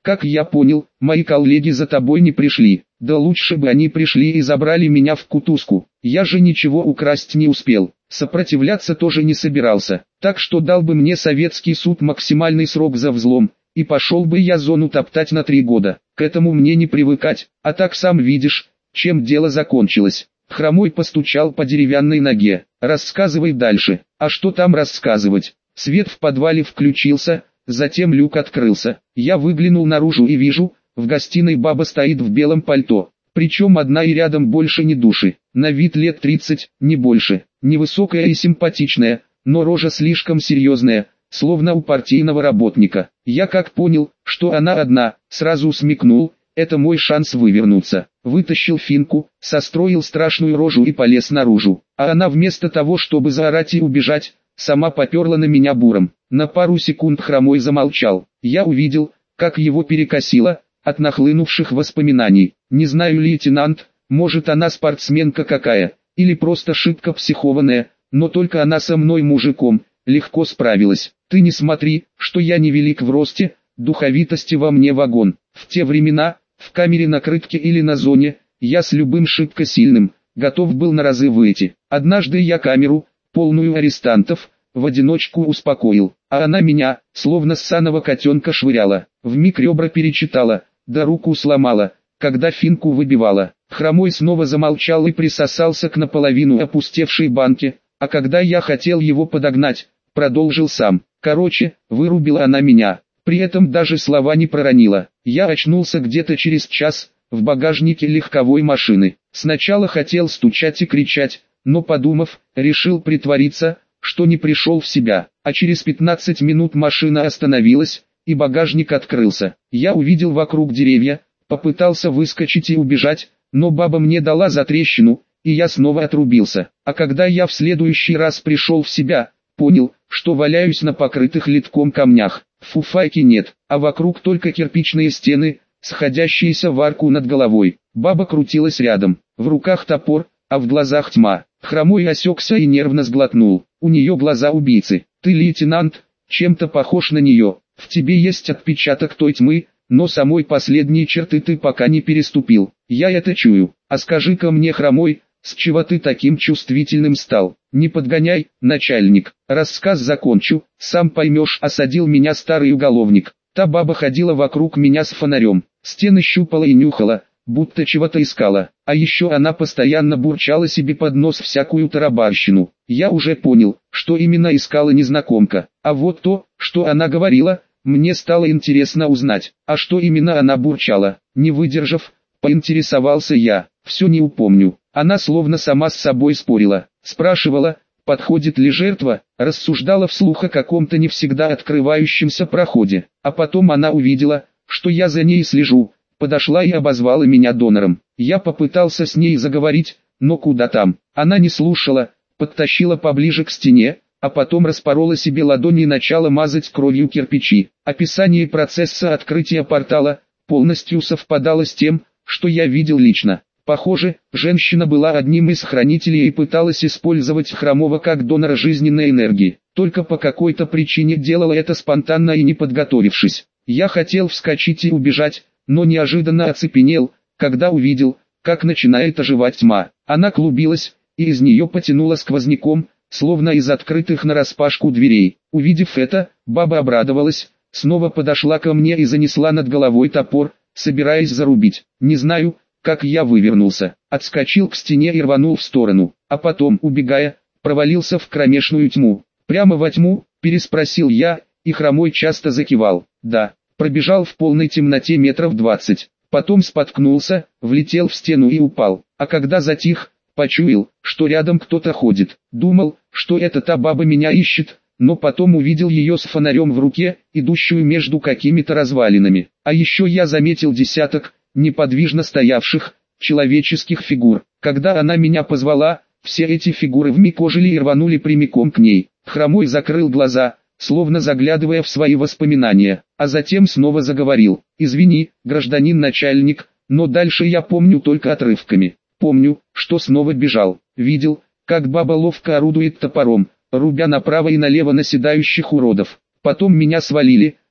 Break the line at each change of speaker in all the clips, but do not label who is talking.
Как я понял, мои коллеги за тобой не пришли. Да лучше бы они пришли и забрали меня в кутузку. Я же ничего украсть не успел. Сопротивляться тоже не собирался. Так что дал бы мне советский суд максимальный срок за взлом. И пошел бы я зону топтать на 3 года. К этому мне не привыкать. А так сам видишь, чем дело закончилось. Хромой постучал по деревянной ноге. Рассказывай дальше. А что там рассказывать? Свет в подвале включился, затем люк открылся. Я выглянул наружу и вижу, в гостиной баба стоит в белом пальто. Причем одна и рядом больше ни души. На вид лет 30, не больше. Невысокая и симпатичная, но рожа слишком серьезная, словно у партийного работника. Я как понял, что она одна, сразу смекнул, это мой шанс вывернуться. Вытащил финку, состроил страшную рожу и полез наружу. А она вместо того, чтобы заорать и убежать, сама поперла на меня буром. На пару секунд Хромой замолчал. Я увидел, как его перекосило от нахлынувших воспоминаний. Не знаю, лейтенант, может она спортсменка какая, или просто шибко психованная, но только она со мной мужиком легко справилась. Ты не смотри, что я не велик в росте, духовитости во мне вагон. В те времена, в камере на крытке или на зоне, я с любым шибко сильным, готов был на разы выйти. Однажды я камеру, полную арестантов, в одиночку успокоил, а она меня, словно ссаного котенка швыряла, вмиг ребра перечитала, да руку сломала, когда финку выбивала. Хромой снова замолчал и присосался к наполовину опустевшей банке, а когда я хотел его подогнать, продолжил сам. Короче, вырубила она меня, при этом даже слова не проронила. Я очнулся где-то через час, в багажнике легковой машины. Сначала хотел стучать и кричать, но подумав, решил притвориться, что не пришел в себя. А через 15 минут машина остановилась, и багажник открылся. Я увидел вокруг деревья, попытался выскочить и убежать, но баба мне дала затрещину, и я снова отрубился. А когда я в следующий раз пришел в себя, понял, что валяюсь на покрытых литком камнях. Фуфайки нет, а вокруг только кирпичные стены, сходящиеся в арку над головой. Баба крутилась рядом, в руках топор, а в глазах тьма. Хромой осекся и нервно сглотнул. У нее глаза убийцы. Ты, лейтенант, чем-то похож на нее. В тебе есть отпечаток той тьмы, но самой последней черты ты пока не переступил. Я это чую. А скажи-ка мне, Хромой, с чего ты таким чувствительным стал? Не подгоняй, начальник. Рассказ закончу, сам поймешь, осадил меня старый уголовник. Та баба ходила вокруг меня с фонарем, стены щупала и нюхала, будто чего-то искала. А еще она постоянно бурчала себе под нос всякую тарабарщину. Я уже понял, что именно искала незнакомка. А вот то, что она говорила, мне стало интересно узнать. А что именно она бурчала? Не выдержав, поинтересовался я. Все не упомню. Она словно сама с собой спорила. Спрашивала, подходит ли жертва, рассуждала вслух о каком-то не всегда открывающемся проходе. А потом она увидела, что я за ней слежу, подошла и обозвала меня донором. Я попытался с ней заговорить, но куда там. Она не слушала, подтащила поближе к стене, а потом распорола себе ладони и начала мазать кровью кирпичи. Описание процесса открытия портала полностью совпадало с тем, что я видел лично. Похоже, женщина была одним из хранителей и пыталась использовать Хромого как донора жизненной энергии. Только по какой-то причине делала это спонтанно и не подготовившись. Я хотел вскочить и убежать, но неожиданно оцепенел, когда увидел, как начинает оживать тьма. Она клубилась, и из нее потянуло сквозняком, словно из открытых нараспашку дверей. Увидев это, баба обрадовалась, снова подошла ко мне и занесла над головой топор, собираясь зарубить. Не знаю, как я вывернулся, отскочил к стене и рванул в сторону, а потом, убегая, провалился в кромешную тьму. «Прямо во тьму?» – переспросил я, и Хромой часто закивал. «Да». Пробежал в полной темноте метров 20, потом споткнулся, влетел в стену и упал, а когда затих, почуял, что рядом кто-то ходит. Думал, что это та баба меня ищет, но потом увидел ее с фонарем в руке, идущую между какими-то развалинами. А еще я заметил десяток неподвижно стоявших человеческих фигур. Когда она меня позвала, все эти фигуры вмиг ожили и рванули прямиком к ней. Хромой закрыл глаза, словно заглядывая в свои воспоминания, а затем снова заговорил. «Извини, гражданин начальник, но дальше я помню только отрывками. Помню, что снова бежал, видел, как баба ловко орудует топором, рубя направо и налево наседающих уродов. Потом меня свалили,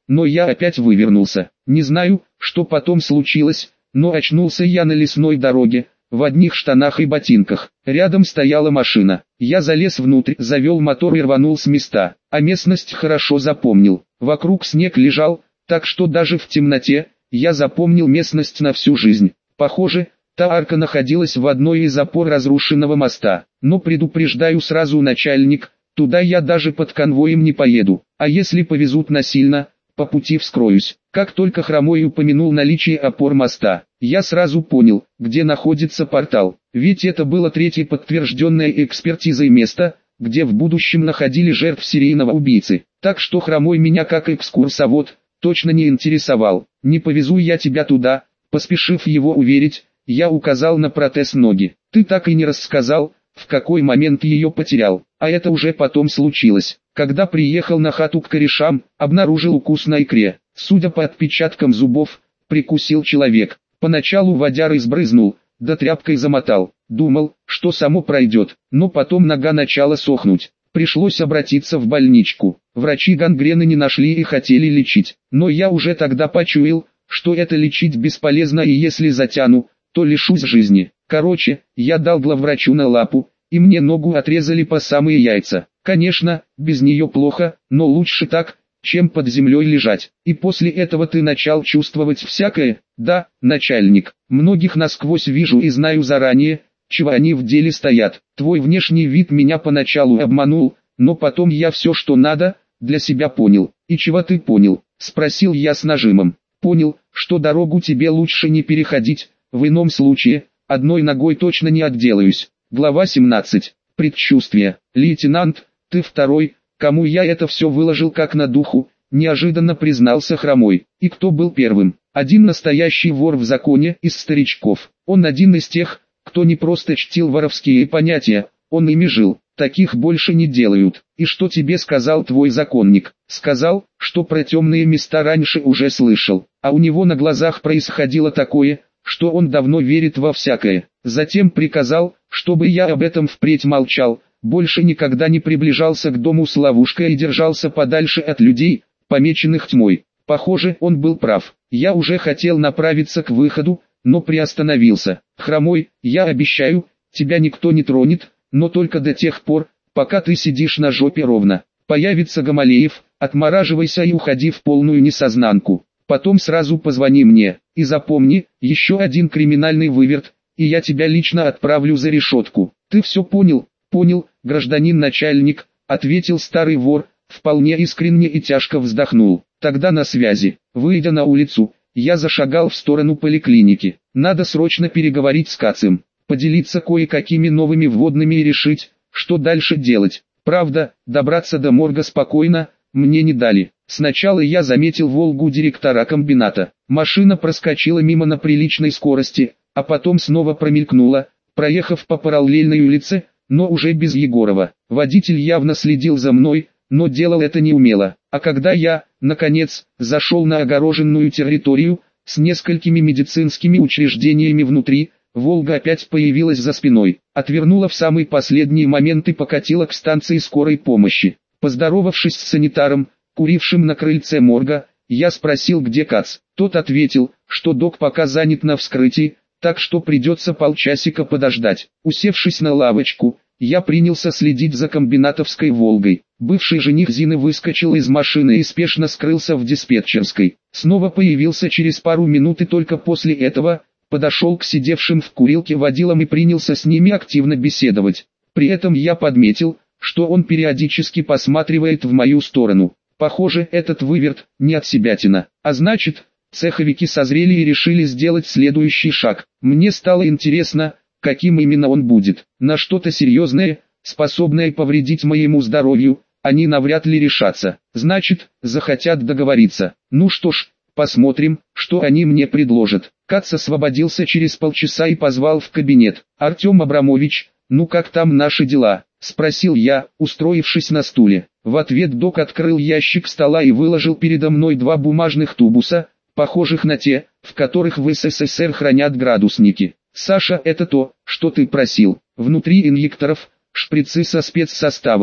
но я опять вывернулся. Не знаю, что потом случилось, но очнулся я на лесной дороге, в одних штанах и ботинках. Рядом стояла машина. Я залез внутрь, завел мотор и рванул с места. А местность хорошо запомнил. Вокруг снег лежал, так что даже в темноте я запомнил местность на всю жизнь. Похоже, та арка находилась в одной из опор разрушенного моста. Но предупреждаю сразу, начальник, туда я даже под конвоем не поеду. А если повезут насильно, по пути вскроюсь. Как только Хромой упомянул наличие опор моста, я сразу понял, где находится портал. Ведь это было третье подтвержденное экспертизой место, где в будущем находили жертв серийного убийцы. Так что Хромой меня как экскурсовод точно не интересовал. Не повезу я тебя туда, поспешив его уверить, я указал на протез ноги. Ты так и не рассказал, в какой момент ее потерял. А это уже потом случилось. Когда приехал на хату к корешам, обнаружил укус на икре. Судя по отпечаткам зубов, прикусил человек. Поначалу водярой сбрызнул, да тряпкой замотал. Думал, что само пройдет, но потом нога начала сохнуть. Пришлось обратиться в больничку. Врачи гангрены не нашли и хотели лечить. Но я уже тогда почуял, что это лечить бесполезно, и если затяну, то лишусь жизни. Короче, я дал главврачу на лапу, и мне ногу отрезали по самые яйца. Конечно, без нее плохо, но лучше так, чем под землей лежать. И после этого ты начал чувствовать всякое? Да, начальник. Многих насквозь вижу и знаю заранее, чего они в деле стоят. Твой внешний вид меня поначалу обманул, но потом я все, что надо, для себя понял. И чего ты понял? Спросил я с нажимом. Понял, что дорогу тебе лучше не переходить, в ином случае, одной ногой точно не отделаюсь. Глава 17. Предчувствие. Лейтенант, ты второй, кому я это все выложил как на духу, неожиданно признался Хромой. И кто был первым? Один настоящий вор в законе из старичков. Он один из тех, кто не просто чтил воровские понятия, он ими жил. Таких больше не делают. И что тебе сказал твой законник? Сказал, что про темные места раньше уже слышал, а у него на глазах происходило такое, что он давно верит во всякое. Затем приказал, чтобы я об этом впредь молчал, больше никогда не приближался к дому с ловушкой и держался подальше от людей, помеченных тьмой. Похоже, он был прав. Я уже хотел направиться к выходу, но приостановился. Хромой, я обещаю, тебя никто не тронет, но только до тех пор, пока ты сидишь на жопе ровно. Появится Гамалеев, отмораживайся и уходи в полную несознанку. Потом сразу позвони мне, и запомни, еще один криминальный выверт, и я тебя лично отправлю за решетку. Ты все понял? Понял, гражданин начальник, ответил старый вор, вполне искренне и тяжко вздохнул. Тогда на связи. Выйдя на улицу, я зашагал в сторону поликлиники. Надо срочно переговорить с Кацем, поделиться кое-какими новыми вводными и решить, что дальше делать. Правда, добраться до морга спокойно мне не дали. Сначала я заметил «Волгу» директора комбината. Машина проскочила мимо на приличной скорости, а потом снова промелькнула, проехав по параллельной улице, но уже без Егорова. Водитель явно следил за мной, но делал это неумело. А когда я, наконец, зашел на огороженную территорию, с несколькими медицинскими учреждениями внутри, «Волга» опять появилась за спиной, отвернула в самый последний момент и покатила к станции скорой помощи. Поздоровавшись с санитаром, курившим на крыльце морга, я спросил, где Кац. Тот ответил, что док пока занят на вскрытии, так что придется полчасика подождать. Усевшись на лавочку, я принялся следить за комбинатовской «Волгой». Бывший жених Зины выскочил из машины и спешно скрылся в диспетчерской. Снова появился через пару минут и только после этого подошел к сидевшим в курилке водилам и принялся с ними активно беседовать. При этом я подметил, что он периодически посматривает в мою сторону. Похоже, этот выверт не отсебятина. А значит, цеховики созрели и решили сделать следующий шаг. Мне стало интересно, каким именно он будет. На что-то серьезное, способное повредить моему здоровью, они навряд ли решатся. Значит, захотят договориться. Ну что ж, посмотрим, что они мне предложат. Кац освободился через полчаса и позвал в кабинет. «Артем Абрамович, ну как там наши дела?» — спросил я, устроившись на стуле. В ответ док открыл ящик стола и выложил передо мной два бумажных тубуса, похожих на те, в которых в СССР хранят градусники. «Саша, это то, что ты просил. Внутри инъекторов, шприцы со спецсоставом.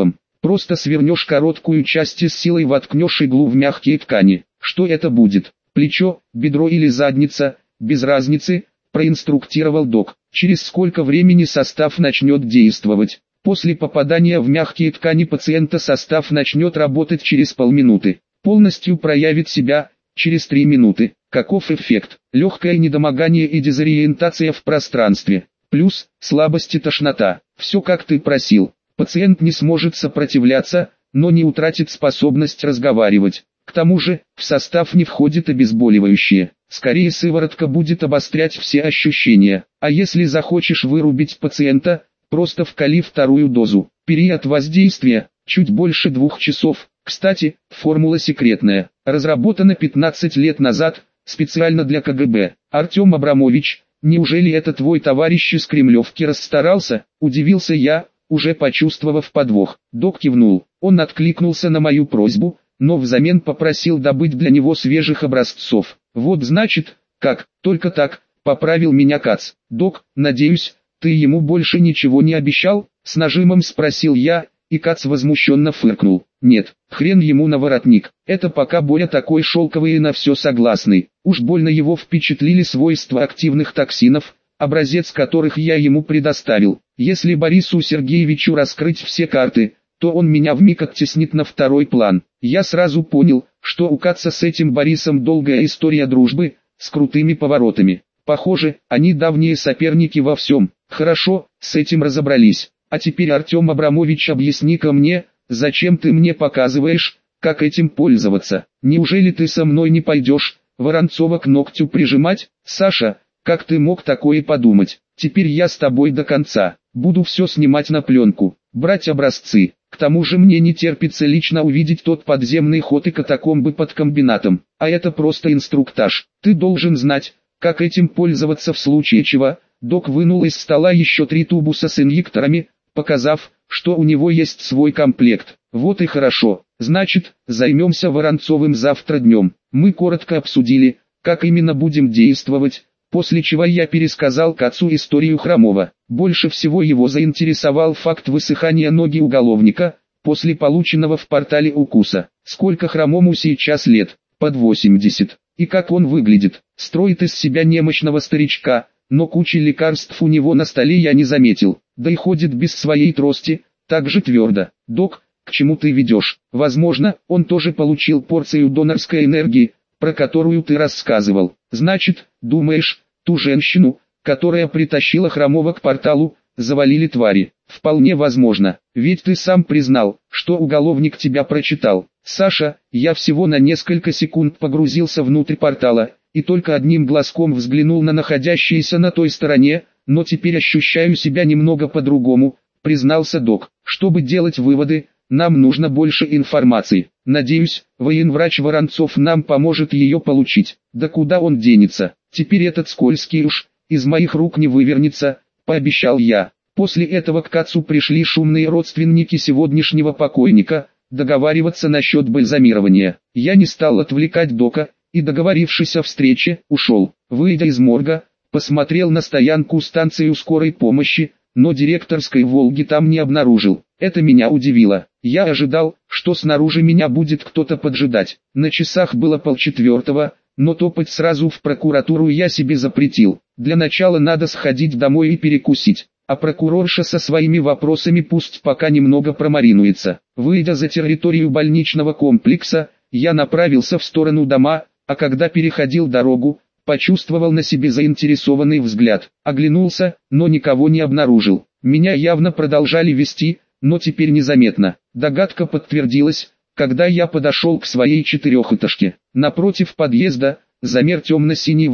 Просто свернешь короткую часть и с силой воткнешь иглу в мягкие ткани. Что это будет? Плечо, бедро или задница? Без разницы, проинструктировал док. Через сколько времени состав начнет действовать? После попадания в мягкие ткани пациента состав начнет работать через полминуты. Полностью проявит себя через 3 минуты. Каков эффект? Легкое недомогание и дезориентация в пространстве. Плюс слабость и тошнота. Все как ты просил. Пациент не сможет сопротивляться, но не утратит способность разговаривать. К тому же, в состав не входит обезболивающее. Скорее сыворотка будет обострять все ощущения. А если захочешь вырубить пациента, просто вкали вторую дозу. Период воздействия – чуть больше 2 часов. Кстати, формула секретная. Разработана 15 лет назад, специально для КГБ. Артем Абрамович, неужели это твой товарищ из Кремлевки расстарался? Удивился я, уже почувствовав подвох. Док кивнул. Он откликнулся на мою просьбу, но взамен попросил добыть для него свежих образцов. Вот значит, как, только так, поправил меня Кац. Док, надеюсь, ты ему больше ничего не обещал? С нажимом спросил я, и Кац возмущенно фыркнул. Нет, хрен ему на воротник. Это пока Боря такой шелковый и на все согласный. Уж больно его впечатлили свойства активных токсинов, образец которых я ему предоставил. Если Борису Сергеевичу раскрыть все карты, то он меня вмиг оттеснит на второй план. Я сразу понял, что у Каца с этим Борисом долгая история дружбы, с крутыми поворотами. Похоже, они давние соперники во всем. Хорошо, с этим разобрались. А теперь, Артем Абрамович, объясни-ка мне, зачем ты мне показываешь, как этим пользоваться? Неужели ты со мной не пойдешь, Воронцова к ногтю прижимать? Саша, как ты мог такое подумать? Теперь я с тобой до конца. Буду все снимать на пленку, брать образцы. К тому же мне не терпится лично увидеть тот подземный ход и катакомбы под комбинатом. А это просто инструктаж. Ты должен знать, как этим пользоваться в случае чего. Док вынул из стола еще 3 тубуса с инъекторами, показав, что у него есть свой комплект. Вот и хорошо. Значит, займемся Воронцовым завтра днем. Мы коротко обсудили, как именно будем действовать, после чего я пересказал Кацу историю Хромова. Больше всего его заинтересовал факт высыхания ноги уголовника, после полученного в портале укуса. Сколько Хромому сейчас лет? Под 80. И как он выглядит? Строит из себя немощного старичка, но кучи лекарств у него на столе я не заметил. Да и ходит без своей трости, так же твердо. Док, к чему ты ведешь? Возможно, он тоже получил порцию донорской энергии, про которую ты рассказывал. Значит, думаешь, ту женщину, которая притащила Хромова к порталу, завалили твари? Вполне возможно, ведь ты сам признал, что уголовник тебя прочитал. Саша, я всего на несколько секунд погрузился внутрь портала, и только одним глазком взглянул на находящиеся на той стороне, но теперь ощущаю себя немного по-другому, признался док. Чтобы делать выводы, нам нужно больше информации. Надеюсь, военврач Воронцов нам поможет ее получить. Да куда он денется? Теперь этот скользкий уж из моих рук не вывернется, пообещал я. После этого к Кацу пришли шумные родственники сегодняшнего покойника, договариваться насчет бальзамирования. Я не стал отвлекать дока, и, договорившись о встрече, ушел. Выйдя из морга, посмотрел на стоянку-станцию скорой помощи, но директорской «Волги» там не обнаружил. Это меня удивило. Я ожидал, что снаружи меня будет кто-то поджидать. На часах было 3:30, но топать сразу в прокуратуру я себе запретил. Для начала надо сходить домой и перекусить. А прокурорша со своими вопросами пусть пока немного промаринуется. Выйдя за территорию больничного комплекса, я направился в сторону дома, а когда переходил дорогу, почувствовал на себе заинтересованный взгляд. Оглянулся, но никого не обнаружил. Меня явно продолжали вести, но теперь незаметно. Догадка подтвердилась, когда я подошел к своей 4-этажке. Напротив подъезда замер темно-синий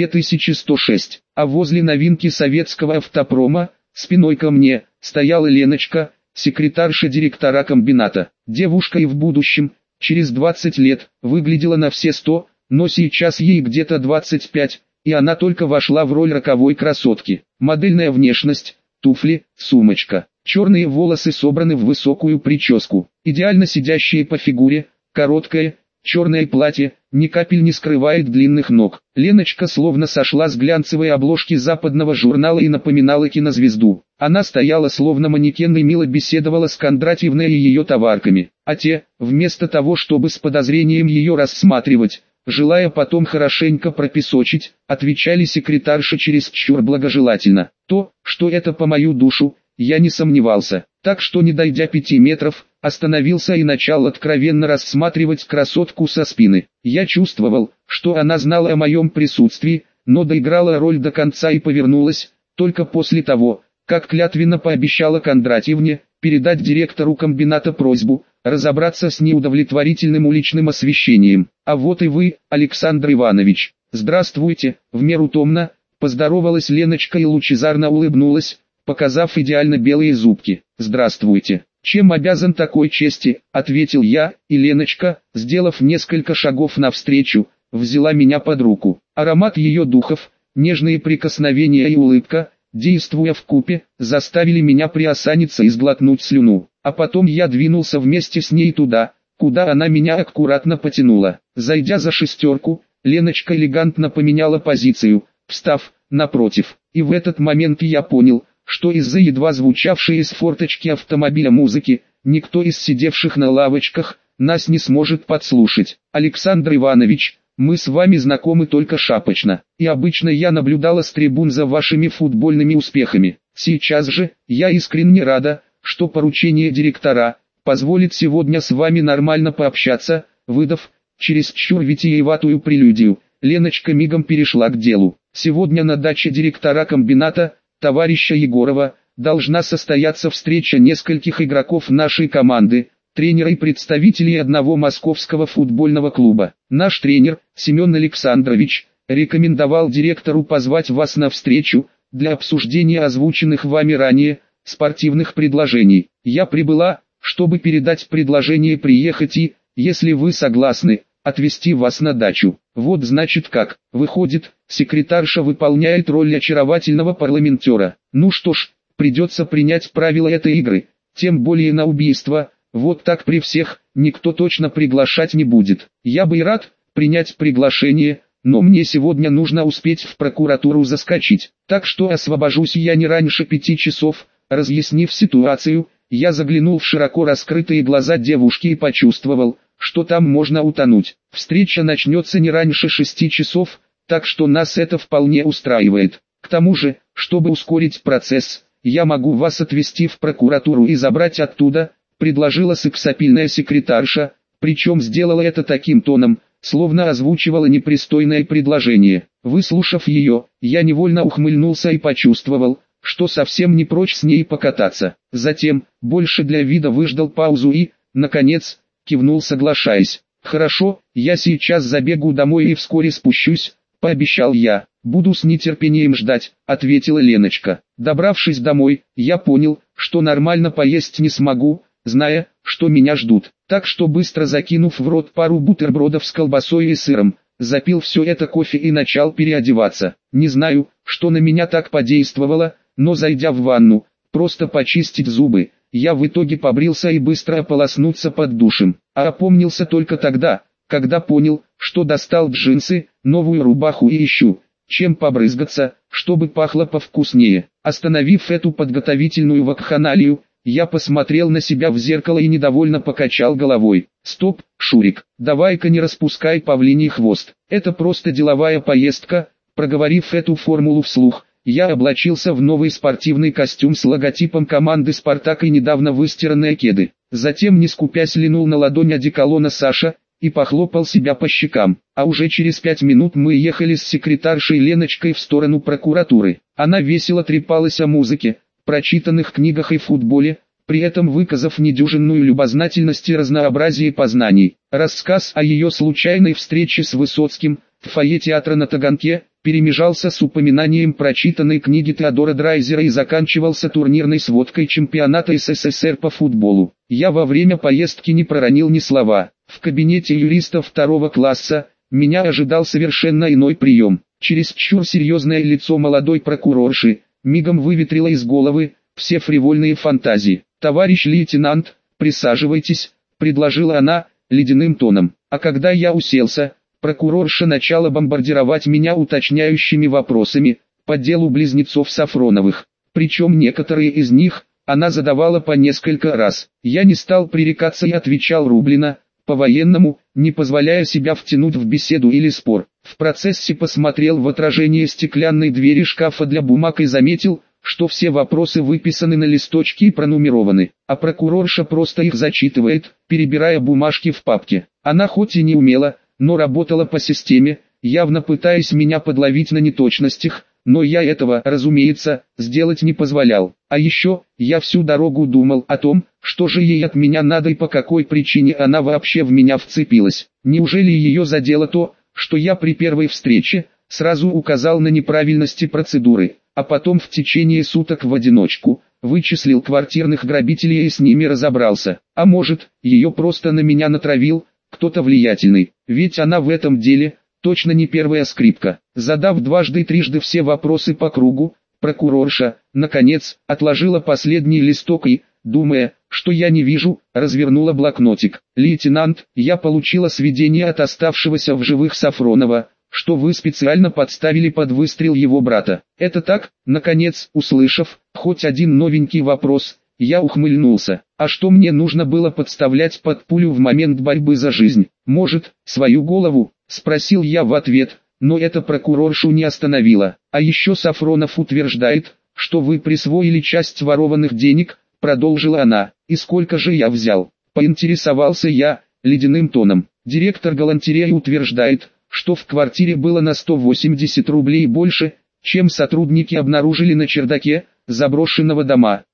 ВАЗ-2106, а возле новинки советского автопрома, спиной ко мне, стояла Леночка, секретарша директора комбината. Девушка и в будущем, через 20 лет, выглядела на все 100, но сейчас ей где-то 25, и она только вошла в роль роковой красотки. Модельная внешность, туфли, сумочка, черные волосы собраны в высокую прическу, идеально сидящие по фигуре, короткое, черное платье, ни капель не скрывает длинных ног. Леночка словно сошла с глянцевой обложки западного журнала и напоминала кинозвезду. Она стояла словно манекен и мило беседовала с Кондратьевной и ее товарками, а те, вместо того чтобы с подозрением ее рассматривать, желая потом хорошенько пропесочить, отвечали секретарше чересчур благожелательно. То, что это по мою душу, я не сомневался, так что не дойдя 5 метров, остановился и начал откровенно рассматривать красотку со спины. Я чувствовал, что она знала о моем присутствии, но доиграла роль до конца и повернулась, только после того, как клятвенно пообещала Кондратьевне передать директору комбината просьбу разобраться с неудовлетворительным уличным освещением. А вот и вы, Александр Иванович. Здравствуйте, в меру томно, поздоровалась Леночка и лучезарно улыбнулась, показав идеально белые зубки. Здравствуйте. Чем обязан такой чести, ответил я, и Леночка, сделав несколько шагов навстречу, взяла меня под руку. Аромат ее духов, нежные прикосновения и улыбка, действуя вкупе, заставили меня приосаниться и сглотнуть слюну. А потом я двинулся вместе с ней туда, куда она меня аккуратно потянула. Зайдя за шестерку, Леночка элегантно поменяла позицию, встав напротив. И в этот момент я понял, что из-за едва звучавшей из форточки автомобиля музыки, никто из сидевших на лавочках нас не сможет подслушать. Александр Иванович, мы с вами знакомы только шапочно, и обычно я наблюдала с трибун за вашими футбольными успехами. Сейчас же, я искренне рада, что поручение директора позволит сегодня с вами нормально пообщаться, выдав чересчур витиеватую прелюдию. Леночка мигом перешла к делу. Сегодня на даче директора комбината, товарища Егорова, должна состояться встреча нескольких игроков нашей команды, тренера и представителей одного московского футбольного клуба. Наш тренер, Семен Александрович, рекомендовал директору позвать вас на встречу, для обсуждения озвученных вами ранее, спортивных предложений. Я прибыла, чтобы передать предложение приехать и, если вы согласны, отвезти вас на дачу. Вот значит как. Выходит, секретарша выполняет роль очаровательного парламентера. Ну что ж, придется принять правила этой игры, тем более на убийство. Вот так при всех, никто точно приглашать не будет. Я бы и рад принять приглашение, но мне сегодня нужно успеть в прокуратуру заскочить. Так что освобожусь я не раньше 5 часов. Разъяснив ситуацию, я заглянул в широко раскрытые глаза девушки и почувствовал, что там можно утонуть. Встреча начнется не раньше 6 часов, так что нас это вполне устраивает. К тому же, чтобы ускорить процесс, я могу вас отвезти в прокуратуру и забрать оттуда, предложила сексапильная секретарша, причем сделала это таким тоном, словно озвучивала непристойное предложение. Выслушав ее, я невольно ухмыльнулся и почувствовал, что совсем не прочь с ней покататься. Затем, больше для вида выждал паузу и, наконец, кивнул соглашаясь. «Хорошо, я сейчас забегу домой и вскоре спущусь», — пообещал я. «Буду с нетерпением ждать», — ответила Леночка. Добравшись домой, я понял, что нормально поесть не смогу, зная, что меня ждут. Так что быстро закинув в рот пару бутербродов с колбасой и сыром, запил все это кофе и начал переодеваться. Не знаю, что на меня так подействовало, но зайдя в ванну, просто почистить зубы, я в итоге побрился и быстро ополоснуться под душем. А опомнился только тогда, когда понял, что достал джинсы, новую рубаху и ищу, чем побрызгаться, чтобы пахло повкуснее. Остановив эту подготовительную вакханалию, я посмотрел на себя в зеркало и недовольно покачал головой. «Стоп, Шурик, давай-ка не распускай павлиний хвост. Это просто деловая поездка». Проговорив эту формулу вслух, я облачился в новый спортивный костюм с логотипом команды «Спартак» и недавно выстиранные кеды. Затем, не скупясь, линул на ладонь одеколона Саша и похлопал себя по щекам. А уже через 5 минут мы ехали с секретаршей Леночкой в сторону прокуратуры. Она весело трепалась о музыке, прочитанных книгах и футболе, при этом выказав недюжинную любознательность и разнообразие познаний. Рассказ о ее случайной встрече с Высоцким в фойе театра на Таганке перемежался с упоминанием прочитанной книги Теодора Драйзера и заканчивался турнирной сводкой чемпионата СССР по футболу. Я во время поездки не проронил ни слова. В кабинете юриста 2 класса меня ожидал совершенно иной прием. Чересчур серьезное лицо молодой прокурорши мигом выветрило из головы все фривольные фантазии. «Товарищ лейтенант, присаживайтесь», — предложила она ледяным тоном. А когда я уселся, прокурорша начала бомбардировать меня уточняющими вопросами по делу близнецов Сафроновых. причем некоторые из них она задавала по несколько раз. Я не стал пререкаться и отвечал рублено, по-военному, не позволяя себя втянуть в беседу или спор. В процессе посмотрел в отражение стеклянной двери шкафа для бумаг и заметил, что все вопросы выписаны на листочке и пронумерованы, а прокурорша просто их зачитывает, перебирая бумажки в папке. Она хоть и не умела, но работала по системе, явно пытаясь меня подловить на неточностях, но я этого, разумеется, сделать не позволял. А еще, я всю дорогу думал о том, что же ей от меня надо и по какой причине она вообще в меня вцепилась. Неужели ее задело то, что я при первой встрече сразу указал на неправильности процедуры, а потом в течение суток в одиночку вычислил квартирных грабителей и с ними разобрался? А может, ее просто на меня натравил кто-то влиятельный, ведь она в этом деле точно не первая скрипка. Задав дважды и трижды все вопросы по кругу, прокурорша, наконец, отложила последний листок и, думая, что я не вижу, развернула блокнотик. «Лейтенант, я получила сведения от оставшегося в живых Сафронова, что вы специально подставили под выстрел его брата. Это так?» Наконец, услышав хоть один новенький вопрос, я ухмыльнулся. А что мне нужно было подставлять под пулю в момент борьбы за жизнь? Может, свою голову? Спросил я в ответ, но это прокуроршу не остановило. А еще Сафронов утверждает, что вы присвоили часть ворованных денег, продолжила она. И сколько же я взял? Поинтересовался я, ледяным тоном. Директор галантереи утверждает, что в квартире было на 180 рублей больше, чем сотрудники обнаружили на чердаке заброшенного дома.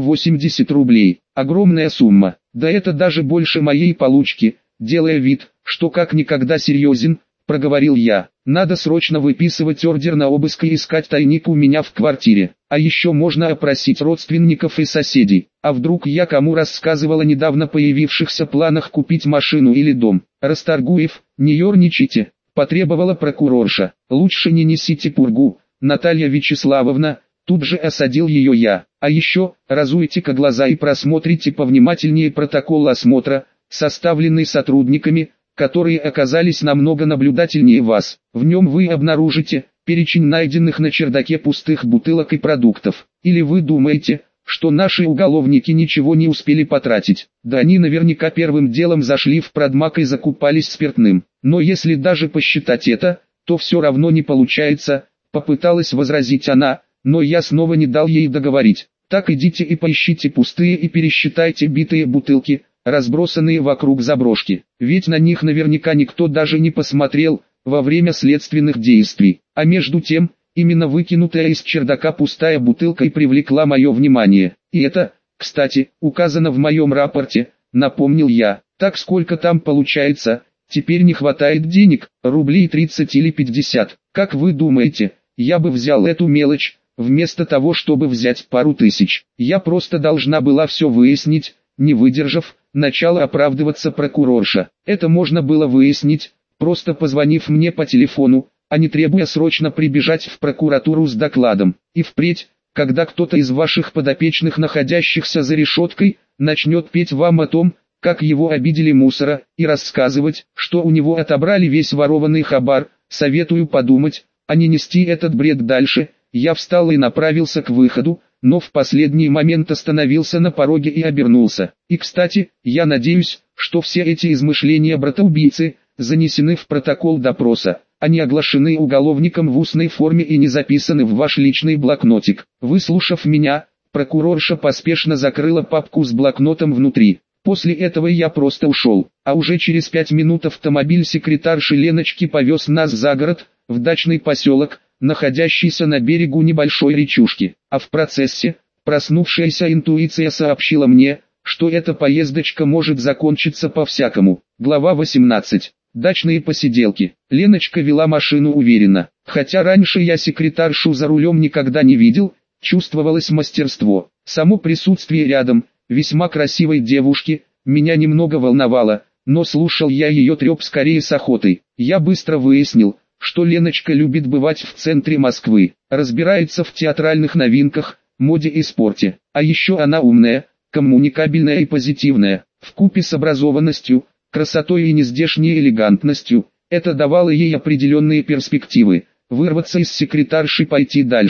180 рублей. Огромная сумма. Да это даже больше моей получки. Делая вид, что как никогда серьезен, проговорил я. Надо срочно выписывать ордер на обыск и искать тайник у меня в квартире. А еще можно опросить родственников и соседей. А вдруг я кому рассказывал о недавно появившихся планах купить машину или дом? Расторгуев, не ерничайте, потребовала прокурорша. Лучше не несите пургу, Наталья Вячеславовна. Тут же осадил ее я. А еще, разуйте-ка глаза и просмотрите повнимательнее протокол осмотра, составленный сотрудниками, которые оказались намного наблюдательнее вас. В нем вы обнаружите перечень найденных на чердаке пустых бутылок и продуктов. Или вы думаете, что наши уголовники ничего не успели потратить? Да они наверняка первым делом зашли в продмаг и закупались спиртным. Но если даже посчитать это, то все равно не получается, попыталась возразить она, но я снова не дал ей договорить. Так идите и поищите пустые и пересчитайте битые бутылки, разбросанные вокруг заброшки. Ведь на них наверняка никто даже не посмотрел во время следственных действий. А между тем, именно выкинутая из чердака пустая бутылка и привлекла мое внимание. И это, кстати, указано в моем рапорте, напомнил я. Так сколько там получается? Теперь не хватает денег, рублей 30 или 50. Как вы думаете, я бы взял эту мелочь, вместо того, чтобы взять пару тысяч? Я просто должна была все выяснить, не выдержав, начала оправдываться прокурорша. Это можно было выяснить, просто позвонив мне по телефону, а не требуя срочно прибежать в прокуратуру с докладом. И впредь, когда кто-то из ваших подопечных, находящихся за решеткой, начнет петь вам о том, как его обидели мусора, и рассказывать, что у него отобрали весь ворованный хабар, советую подумать, а не нести этот бред дальше. Я встал и направился к выходу, но в последний момент остановился на пороге и обернулся. И кстати, я надеюсь, что все эти измышления брата-убийцы занесены в протокол допроса, а не оглашены уголовником в устной форме и не записаны в ваш личный блокнотик. Выслушав меня, прокурорша поспешно закрыла папку с блокнотом внутри. После этого я просто ушел, а уже через 5 минут автомобиль секретарши Леночки повез нас за город, в дачный поселок, находящийся на берегу небольшой речушки. А в процессе, проснувшаяся интуиция сообщила мне, что эта поездочка может закончиться по-всякому. Глава 18. Дачные посиделки. Леночка вела машину уверенно. Хотя раньше я секретаршу за рулем никогда не видел, чувствовалось мастерство. Само присутствие рядом весьма красивой девушки меня немного волновало, но слушал я ее треп скорее с охотой. Я быстро выяснил, что Леночка любит бывать в центре Москвы, разбирается в театральных новинках, моде и спорте. А еще она умная, коммуникабельная и позитивная, вкупе с образованностью, красотой и нездешней элегантностью. Это давало ей определенные перспективы, вырваться из секретарши, пойти дальше.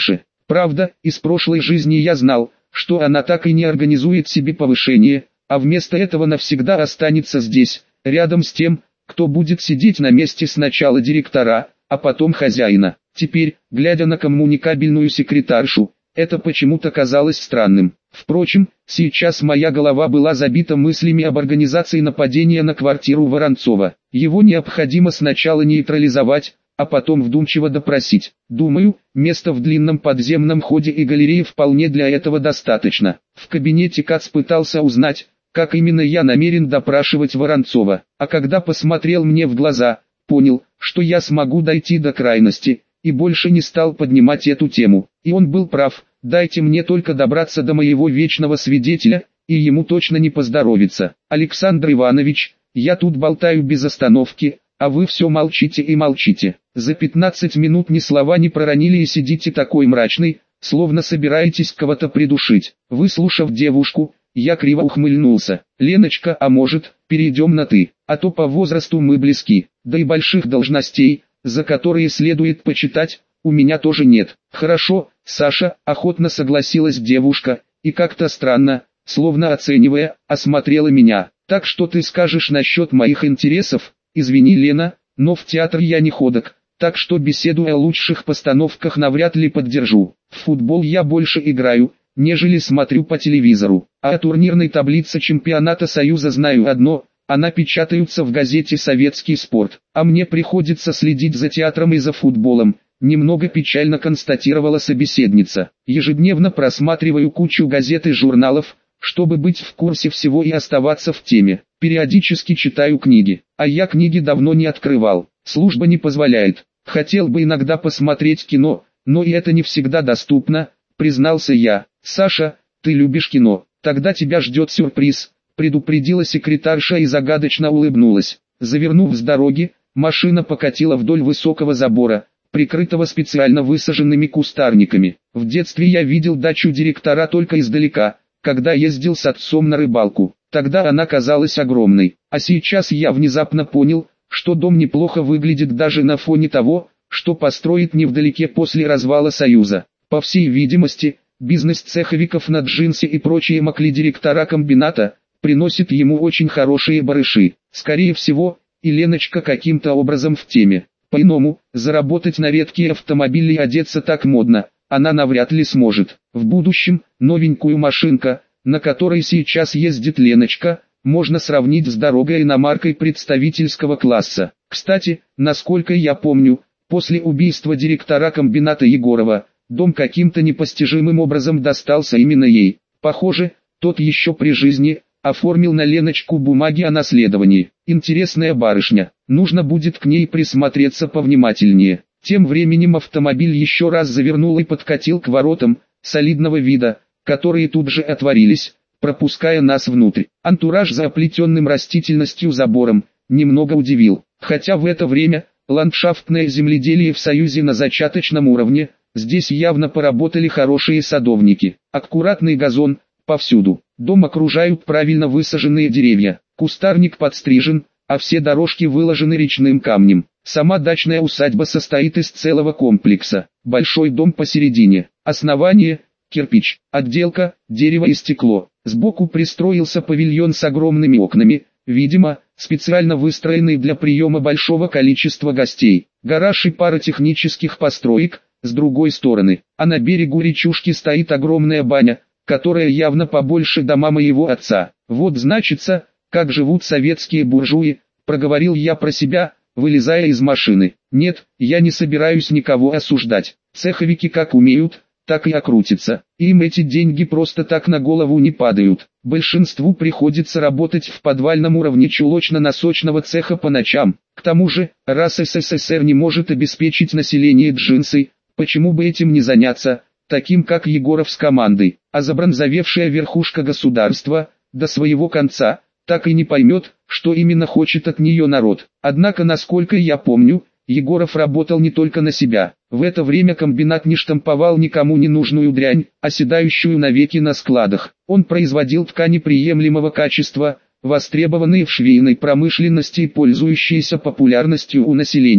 Правда, из прошлой жизни я знал, что она так и не организует себе повышение, а вместо этого навсегда останется здесь, рядом с тем, кто будет сидеть на месте сначала директора, а потом хозяина. Теперь, глядя на коммуникабельную секретаршу, это почему-то казалось странным. Впрочем, сейчас моя голова была забита мыслями об организации нападения на квартиру Воронцова. Его необходимо сначала нейтрализовать, а потом вдумчиво допросить. Думаю, места в длинном подземном ходе и галерее вполне для этого достаточно. В кабинете Кац пытался узнать, как именно я намерен допрашивать Воронцова, а когда посмотрел мне в глаза, понял, что я смогу дойти до крайности, и больше не стал поднимать эту тему. И он был прав, дайте мне только добраться до моего вечного свидетеля, и ему точно не поздоровится. Александр Иванович, я тут болтаю без остановки, а вы все молчите и молчите. За 15 минут ни слова не проронили и сидите такой мрачный, словно собираетесь кого-то придушить. Выслушав девушку, я криво ухмыльнулся. Леночка, а может, перейдем на «ты», а то по возрасту мы близки, да и больших должностей, за которые следует почитать, у меня тоже нет. Хорошо, Саша, охотно согласилась девушка, и как-то странно, словно оценивая, осмотрела меня. Так что ты скажешь насчет моих интересов? Извини, Лена, но в театр я не ходок, так что беседу о лучших постановках навряд ли поддержу. В футбол я больше играю, нежели смотрю по телевизору. А о турнирной таблице чемпионата Союза знаю одно, она печатается в газете «Советский спорт». А мне приходится следить за театром и за футболом, немного печально констатировала собеседница. Ежедневно просматриваю кучу газет и журналов, чтобы быть в курсе всего и оставаться в теме. Периодически читаю книги, а я книги давно не открывал, служба не позволяет. Хотел бы иногда посмотреть кино, но и это не всегда доступно, признался я. Саша, ты любишь кино, тогда тебя ждет сюрприз, предупредила секретарша и загадочно улыбнулась. Завернув с дороги, машина покатила вдоль высокого забора, прикрытого специально высаженными кустарниками. В детстве я видел дачу директора только издалека, когда ездил с отцом на рыбалку. Тогда она казалась огромной, а сейчас я внезапно понял, что дом неплохо выглядит даже на фоне того, что построит невдалеке после развала Союза. По всей видимости, бизнес цеховиков на джинсе и прочие макли-директора комбината приносит ему очень хорошие барыши. Скорее всего, и Леночка каким-то образом в теме. По-иному, заработать на редкие автомобили и одеться так модно, она навряд ли сможет. В будущем, новенькую машинка, на которой сейчас ездит Леночка, можно сравнить с дорогой иномаркой представительского класса. Кстати, насколько я помню, после убийства директора комбината Егорова, дом каким-то непостижимым образом достался именно ей. Похоже, тот еще при жизни оформил на Леночку бумаги о наследовании. Интересная барышня, нужно будет к ней присмотреться повнимательнее. Тем временем автомобиль еще раз завернул и подкатил к воротам, солидного вида, которые тут же отворились, пропуская нас внутрь. Антураж за оплетенным растительностью забором немного удивил, хотя в это время ландшафтное земледелие в Союзе на зачаточном уровне, здесь явно поработали хорошие садовники. Аккуратный газон повсюду, дом окружают правильно высаженные деревья, кустарник подстрижен, а все дорожки выложены речным камнем. Сама дачная усадьба состоит из целого комплекса. Большой дом посередине, основание – кирпич, отделка – дерево и стекло. Сбоку пристроился павильон с огромными окнами, видимо, специально выстроенный для приема большого количества гостей. Гараж и пара технических построек с другой стороны, а на берегу речушки стоит огромная баня, которая явно побольше дома моего отца. Вот значится, как живут советские буржуи, проговорил я про себя, вылезая из машины. Нет, я не собираюсь никого осуждать. Цеховики как умеют, так и окрутятся. Им эти деньги просто так на голову не падают. Большинству приходится работать в подвальном уровне чулочно-носочного цеха по ночам. К тому же, раз СССР не может обеспечить население джинсой, почему бы этим не заняться, таким как Егоров с командой. А забронзовевшая верхушка государства, до своего конца, так и не поймет, что именно хочет от нее народ. Однако, насколько я помню, Егоров работал не только на себя. В это время комбинат не штамповал никому не нужную дрянь, оседающую навеки на складах. Он производил ткани приемлемого качества, востребованные в швейной промышленности и пользующиеся популярностью у населения.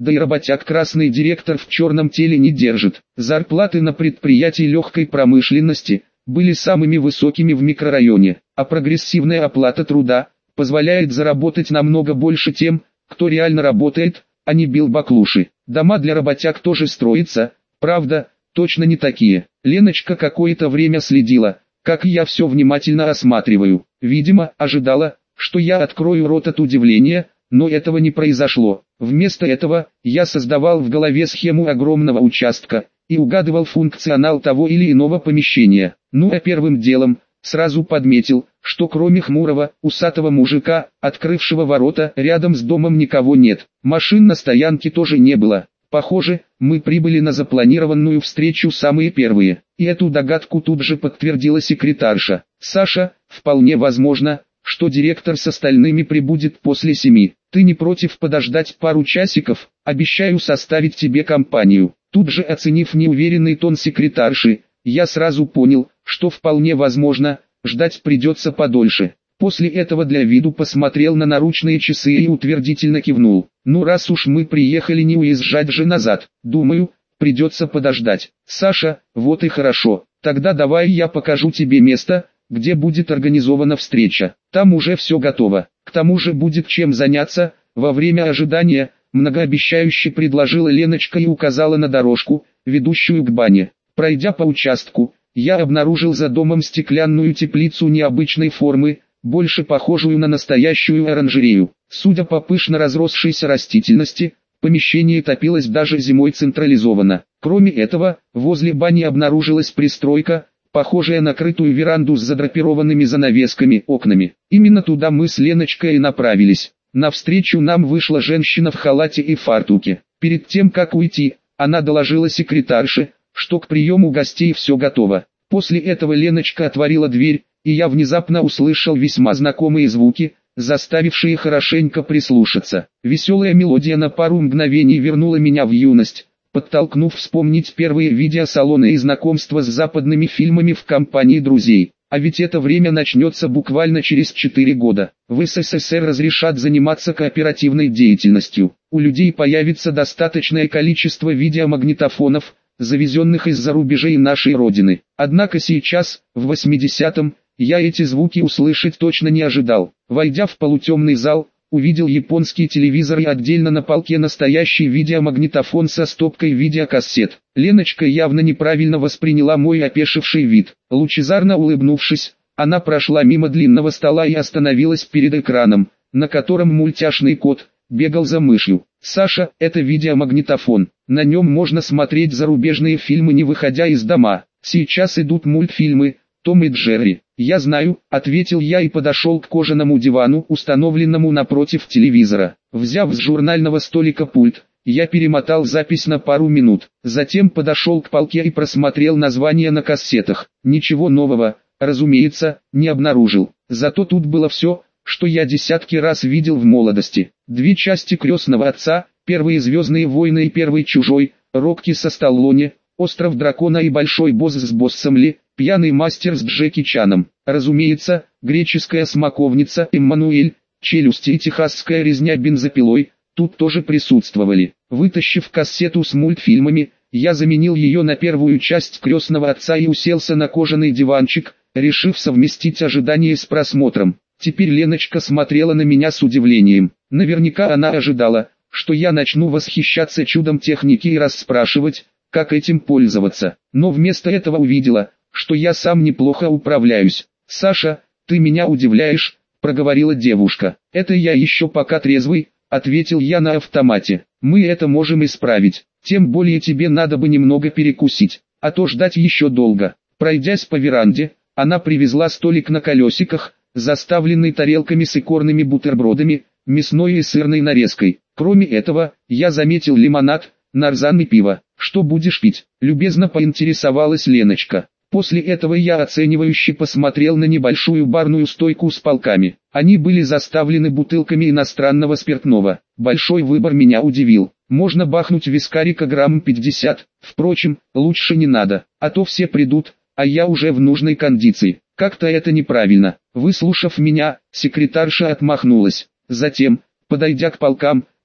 да и работяг красный директор в черном теле не держит. Зарплаты на предприятии легкой промышленности были самыми высокими в микрорайоне, а прогрессивная оплата труда позволяет заработать намного больше тем, кто реально работает, а не бил баклуши. Дома для работяг тоже строятся, правда, точно не такие. Леночка какое-то время следила, как я все внимательно осматриваю. Видимо, ожидала, что я открою рот от удивления, но этого не произошло. Вместо этого, я создавал в голове схему огромного участка и угадывал функционал того или иного помещения. Ну а первым делом, сразу подметил, что кроме хмурого, усатого мужика, открывшего ворота, рядом с домом никого нет. Машин на стоянке тоже не было. Похоже, мы прибыли на запланированную встречу самые первые. И эту догадку тут же подтвердила секретарша. «Саша, вполне возможно, что директор с остальными прибудет после 7. Ты не против подождать пару часиков? Обещаю составить тебе компанию». Тут же оценив неуверенный тон секретарши, я сразу понял, что вполне возможно, ждать придется подольше. После этого для виду посмотрел на наручные часы и утвердительно кивнул. «Ну раз уж мы приехали, не уезжать же назад, думаю, придется подождать». «Саша, вот и хорошо, тогда давай я покажу тебе место, где будет организована встреча. Там уже все готово, к тому же будет чем заняться во время ожидания», многообещающе предложила Леночка и указала на дорожку, ведущую к бане. Пройдя по участку, я обнаружил за домом стеклянную теплицу необычной формы, больше похожую на настоящую оранжерею. Судя по пышно разросшейся растительности, помещение топилось даже зимой централизованно. Кроме этого, возле бани обнаружилась пристройка, похожая на крытую веранду с задрапированными занавесками, окнами. Именно туда мы с Леночкой и направились. Навстречу нам вышла женщина в халате и фартуке. Перед тем как уйти, она доложила секретарше, что к приему гостей все готово. После этого Леночка отворила дверь, и я внезапно услышал весьма знакомые звуки, заставившие хорошенько прислушаться. Веселая мелодия на пару мгновений вернула меня в юность, подтолкнув вспомнить первые видеосалоны и знакомства с западными фильмами в компании друзей. А ведь это время начнется буквально через 4 года. В СССР разрешат заниматься кооперативной деятельностью. У людей появится достаточное количество видеомагнитофонов, завезенных из-за рубежей нашей родины. Однако сейчас, в 80-м, я эти звуки услышать точно не ожидал. Войдя в полутемный зал, увидел японский телевизор и отдельно на полке настоящий видеомагнитофон со стопкой видеокассет. Леночка явно неправильно восприняла мой опешивший вид. Лучезарно улыбнувшись, она прошла мимо длинного стола и остановилась перед экраном, на котором мультяшный кот бегал за мышью. «Саша, это видеомагнитофон. На нем можно смотреть зарубежные фильмы, не выходя из дома. Сейчас идут мультфильмы «Том и Джерри». «Я знаю», — ответил я и подошел к кожаному дивану, установленному напротив телевизора. Взяв с журнального столика пульт, я перемотал запись на пару минут. Затем подошел к полке и просмотрел названия на кассетах. Ничего нового, разумеется, не обнаружил. Зато тут было все, что я десятки раз видел в молодости. 2 части «Крестного отца», первые «Звездные войны» и первый «Чужой», «Рокки» со Сталлоне, «Остров дракона» и «Большой босс» с Боссом Ли, «Пьяный мастер» с Джеки Чаном. Разумеется, «Греческая смоковница», «Эммануэль», «Челюсти» и «Техасская резня бензопилой» тут тоже присутствовали. Вытащив кассету с мультфильмами, я заменил ее на первую часть «Крестного отца» и уселся на кожаный диванчик, решив совместить ожидание с просмотром. Теперь Леночка смотрела на меня с удивлением. Наверняка она ожидала, что я начну восхищаться чудом техники и расспрашивать, как этим пользоваться. Но вместо этого увидела, что я сам неплохо управляюсь. «Саша, ты меня удивляешь», — проговорила девушка. «Это я еще пока трезвый», — ответил я на автомате. «Мы это можем исправить. Тем более тебе надо бы немного перекусить, а то ждать еще долго». Пройдясь по веранде, она привезла столик на колесиках, заставленный тарелками с икорными бутербродами, мясной и сырной нарезкой. Кроме этого, я заметил лимонад, нарзан и пиво. «Что будешь пить?» — любезно поинтересовалась Леночка. После этого я оценивающе посмотрел на небольшую барную стойку с полками. Они были заставлены бутылками иностранного спиртного. Большой выбор меня удивил. Можно бахнуть вискарика грамм 50, впрочем, лучше не надо, а то все придут, а я уже в нужной кондиции. Как-то это неправильно. Выслушав меня, секретарша отмахнулась. Затем, подойдя к полкам,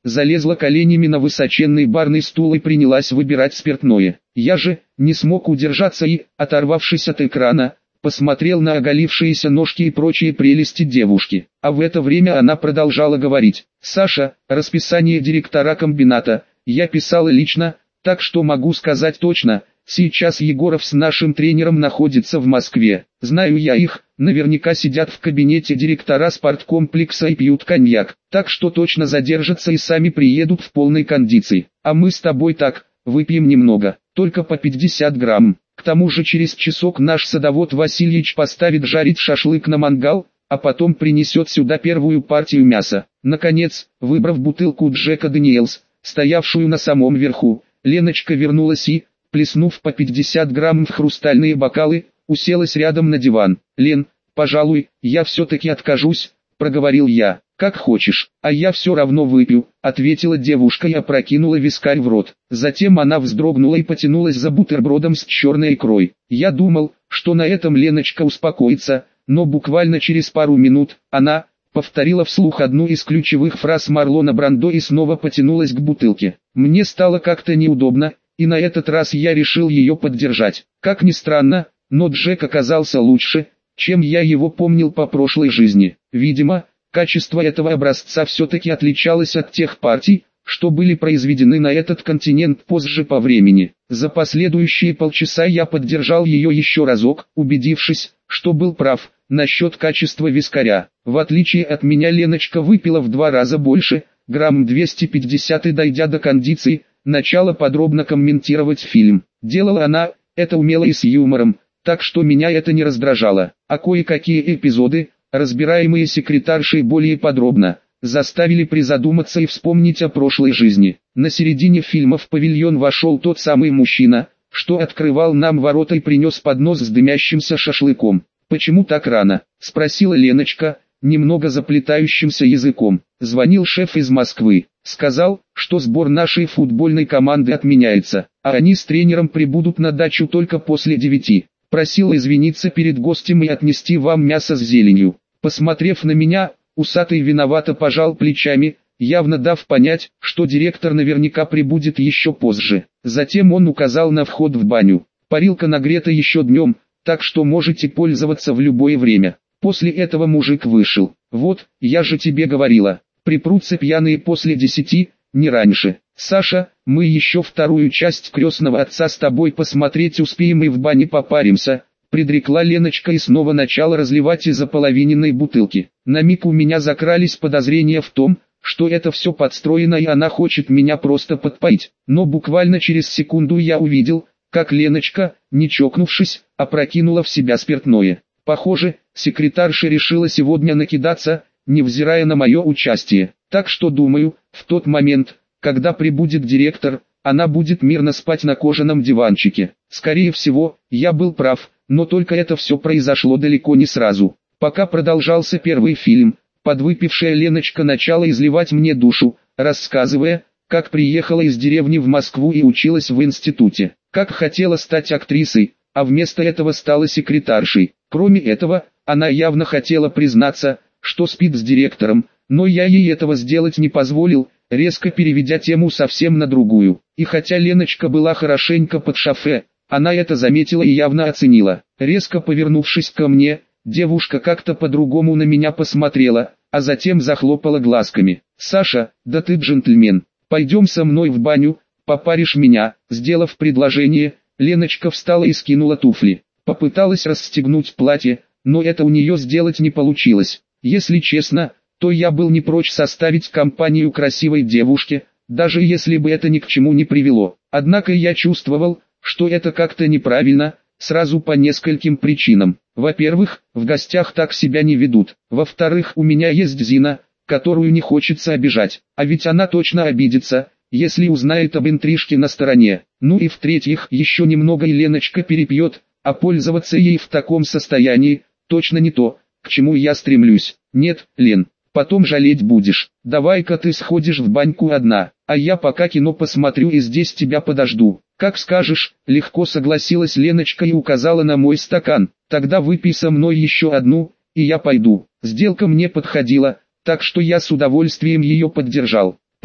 залезла коленями на высоченный барный стул и принялась выбирать спиртное. Я же не смог удержаться и, оторвавшись от экрана, посмотрел на оголившиеся ножки и прочие прелести девушки. А в это время она продолжала говорить: «Саша, расписание директора комбината я писала лично, так что могу сказать точно, сейчас Егоров с нашим тренером находится в Москве. Знаю я их, наверняка сидят в кабинете директора спорткомплекса и пьют коньяк, так что точно задержатся и сами приедут в полной кондиции. А мы с тобой так, выпьем немного, только по 50 грамм. К тому же через часок наш садовод Васильевич поставит жарить шашлык на мангал, а потом принесет сюда первую партию мяса». Наконец, выбрав бутылку Джека Дэниелс, стоявшую на самом верху, Леночка вернулась и, плеснув по 50 грамм в хрустальные бокалы, уселась рядом на диван. «Лен, пожалуй, я все-таки откажусь», — проговорил я. «Как хочешь, а я все равно выпью», — ответила девушка и опрокинула вискарь в рот. Затем она вздрогнула и потянулась за бутербродом с черной икрой. Я думал, что на этом Леночка успокоится, но буквально через пару минут она повторила вслух одну из ключевых фраз Марлона Брандо и снова потянулась к бутылке. Мне стало как-то неудобно, и на этот раз я решил ее поддержать. Как ни странно, но Джек оказался лучше, чем я его помнил по прошлой жизни. Видимо, качество этого образца все-таки отличалось от тех партий, что были произведены на этот континент позже по времени. За последующие полчаса я поддержал ее еще разок, убедившись, что был прав насчет качества вискаря. В отличие от меня Леночка выпила в 2 раза больше, грамм 250, и дойдя до кондиции, начала подробно комментировать фильм. Делала она это умело и с юмором, так что меня это не раздражало. А кое-какие эпизоды, разбираемые секретаршей более подробно, заставили призадуматься и вспомнить о прошлой жизни. На середине фильма в павильон вошел тот самый мужчина, что открывал нам ворота и принес поднос с дымящимся шашлыком. «Почему так рано?» – спросила Леночка, немного заплетающимся языком. «Звонил шеф из Москвы. Сказал, что сбор нашей футбольной команды отменяется, а они с тренером прибудут на дачу только после 9. Просил извиниться перед гостем и отнести вам мясо с зеленью». Посмотрев на меня, усатый виновато пожал плечами, явно дав понять, что директор наверняка прибудет еще позже. Затем он указал на вход в баню. «Парилка нагрета еще днем, так что можете пользоваться в любое время». После этого мужик вышел. «Вот, я же тебе говорила, припрутся пьяные после 10, не раньше. Саша, мы еще вторую часть «Крестного отца» с тобой посмотреть успеем и в бане попаримся», предрекла Леночка и снова начала разливать из ополовиненной бутылки. На миг у меня закрались подозрения в том, что это все подстроено и она хочет меня просто подпоить. Но буквально через секунду я увидел, как Леночка, не чокнувшись, опрокинула в себя спиртное. Похоже, секретарша решила сегодня накидаться, невзирая на мое участие. Так что думаю, в тот момент, когда прибудет директор, она будет мирно спать на кожаном диванчике. Скорее всего, я был прав, но только это все произошло далеко не сразу. Пока продолжался первый фильм, подвыпившая Леночка начала изливать мне душу, рассказывая, как приехала из деревни в Москву и училась в институте, как хотела стать актрисой, а вместо этого стала секретаршей. Кроме этого, она явно хотела признаться, что спит с директором, но я ей этого сделать не позволил, резко переведя тему совсем на другую. И хотя Леночка была хорошенько под шофе, она это заметила и явно оценила. Резко повернувшись ко мне, девушка как-то по-другому на меня посмотрела, а затем захлопала глазками. «Саша, да ты джентльмен, пойдем со мной в баню, попаришь меня». Сделав предложение, Леночка встала и скинула туфли. Попыталась расстегнуть платье, но это у нее сделать не получилось. Если честно, то я был не прочь составить компанию красивой девушке, даже если бы это ни к чему не привело. Однако я чувствовал, что это как-то неправильно, сразу по нескольким причинам. Во-первых, в гостях так себя не ведут. Во-вторых, у меня есть Зина, которую не хочется обижать, а ведь она точно обидится, если узнает об интрижке на стороне. Ну и в-третьих, еще немного и Леночка перепьет, а пользоваться ей в таком состоянии, точно не то, к чему я стремлюсь. Нет, Лен, потом жалеть будешь. Давай-ка ты сходишь в баньку одна, а я пока кино посмотрю и здесь тебя подожду. Как скажешь, легко согласилась Леночка и указала на мой стакан. Тогда выпей со мной еще одну, и я пойду. Сделка мне подходила, так что я с удовольствием ее поддержал.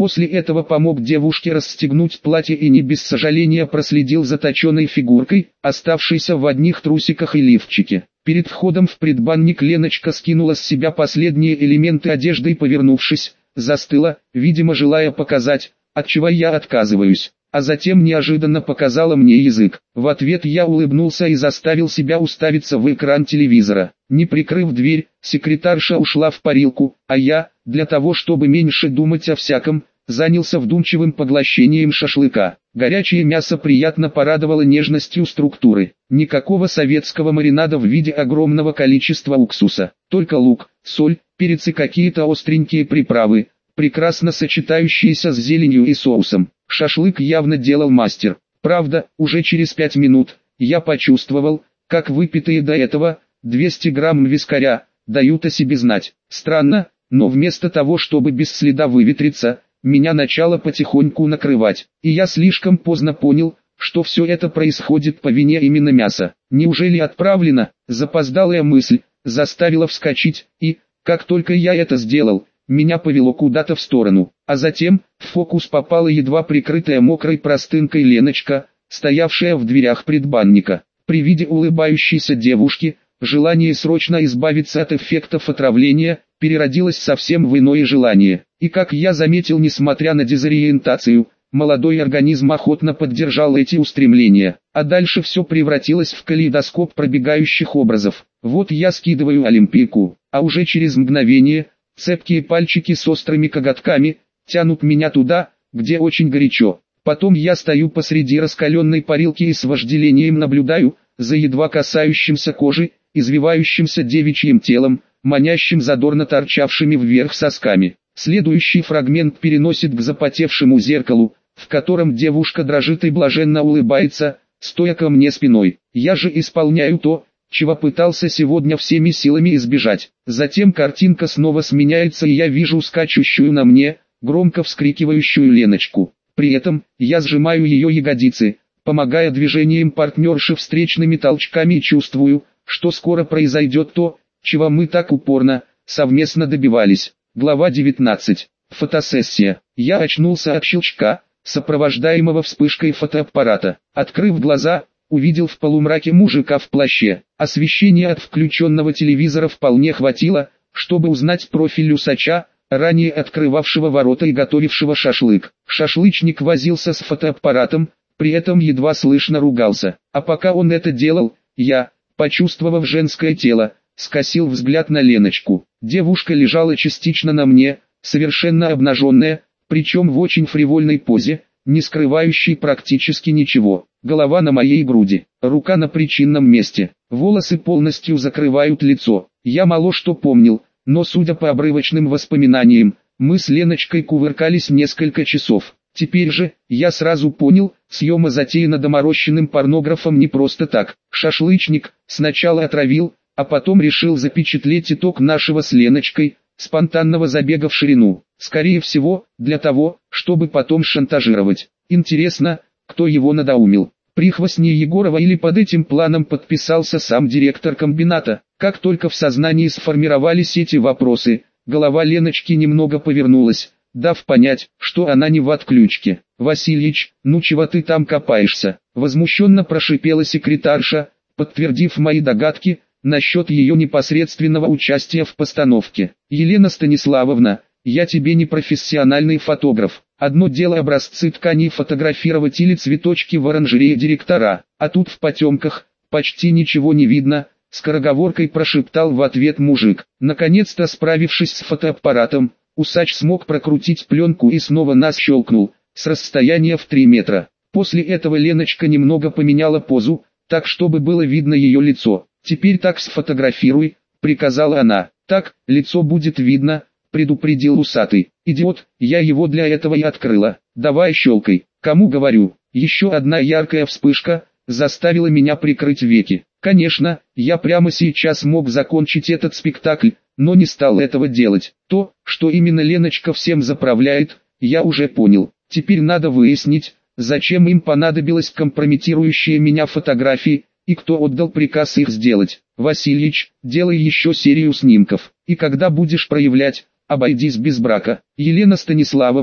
После этого помог девушке расстегнуть платье и не без сожаления проследил за точеной фигуркой, оставшейся в одних трусиках и лифчике. Перед входом в предбанник Леночка скинула с себя последние элементы одежды и, повернувшись, застыла, видимо желая показать, от чего я отказываюсь. А затем неожиданно показала мне язык. В ответ я улыбнулся и заставил себя уставиться в экран телевизора. Не прикрыв дверь, секретарша ушла в парилку, а я, для того чтобы меньше думать о всяком, занялся вдумчивым поглощением шашлыка. Горячее мясо приятно порадовало нежностью структуры. Никакого советского маринада в виде огромного количества уксуса. Только лук, соль, перец и какие-то остренькие приправы, прекрасно сочетающиеся с зеленью и соусом. Шашлык явно делал мастер. Правда, уже через 5 минут, я почувствовал, как выпитые до этого 200 грамм вискаря дают о себе знать. Странно, но вместо того, чтобы без следа выветриться, меня начало потихоньку накрывать. И я слишком поздно понял, что все это происходит по вине именно мяса. Неужели отравлено? Запоздалая мысль заставила вскочить, и, как только я это сделал, меня повело куда-то в сторону, а затем в фокус попала едва прикрытая мокрой простынкой Леночка, стоявшая в дверях предбанника. При виде улыбающейся девушки, желание срочно избавиться от эффектов отравления переродилось совсем в иное желание. И как я заметил, несмотря на дезориентацию, молодой организм охотно поддержал эти устремления. А дальше все превратилось в калейдоскоп пробегающих образов. Вот я скидываю олимпийку, а уже через мгновение цепкие пальчики с острыми коготками тянут меня туда, где очень горячо. Потом я стою посреди раскаленной парилки и с вожделением наблюдаю за едва касающимся кожи, извивающимся девичьим телом, манящим задорно торчавшими вверх сосками. Следующий фрагмент переносит к запотевшему зеркалу, в котором девушка дрожит и блаженно улыбается, стоя ко мне спиной. Я же исполняю то, чего пытался сегодня всеми силами избежать. Затем картинка снова сменяется, и я вижу скачущую на мне, громко вскрикивающую Леночку. При этом, я сжимаю ее ягодицы, помогая движением партнерши встречными толчками, и чувствую, что скоро произойдет то, чего мы так упорно, совместно добивались. Глава 19. Фотосессия. Я очнулся от щелчка, сопровождаемого вспышкой фотоаппарата. Открыв глаза, увидел в полумраке мужика в плаще. Освещения от включенного телевизора вполне хватило, чтобы узнать профиль усача, ранее открывавшего ворота и готовившего шашлык. Шашлычник возился с фотоаппаратом, при этом едва слышно ругался. А пока он это делал, я, почувствовав женское тело, скосил взгляд на Леночку. Девушка лежала частично на мне, совершенно обнаженная, причем в очень фривольной позе, не скрывающей практически ничего. Голова на моей груди, рука на причинном месте, волосы полностью закрывают лицо. Я мало что помнил, но судя по обрывочным воспоминаниям, мы с Леночкой кувыркались несколько часов. Теперь же, я сразу понял, съема затеяна доморощенным порнографом не просто так. Шашлычник сначала отравил, а потом решил запечатлеть итог нашего с Леночкой спонтанного забега в ширину. Скорее всего, для того, чтобы потом шантажировать. Интересно, кто его надоумил? Прихвостни Егорова или под этим планом подписался сам директор комбината? Как только в сознании сформировались эти вопросы, голова Леночки немного повернулась, дав понять, что она не в отключке. «Васильич, ну чего ты там копаешься?» Возмущенно прошипела секретарша, подтвердив мои догадки насчет ее непосредственного участия в постановке. «Елена Станиславовна, я тебе не профессиональный фотограф. Одно дело образцы тканей фотографировать или цветочки в оранжерее директора, а тут в потемках, почти ничего не видно», скороговоркой прошептал в ответ мужик. Наконец-то справившись с фотоаппаратом, усач смог прокрутить пленку и снова нас щелкнул, с расстояния в 3 метра. После этого Леночка немного поменяла позу, так чтобы было видно ее лицо. «Теперь так сфотографируй», — приказала она. «Так, лицо будет видно», — предупредил усатый. «Идиот, я его для этого и открыла. Давай щелкай». «Кому говорю?» Еще одна яркая вспышка заставила меня прикрыть веки. Конечно, я прямо сейчас мог закончить этот спектакль, но не стал этого делать. То, что именно Леночка всем заправляет, я уже понял. Теперь надо выяснить, зачем им понадобилось компрометирующие меня фотографии, и кто отдал приказ их сделать. «Васильич, делай еще серию снимков, и когда будешь проявлять, обойдись без брака». «Елена Станиславовна,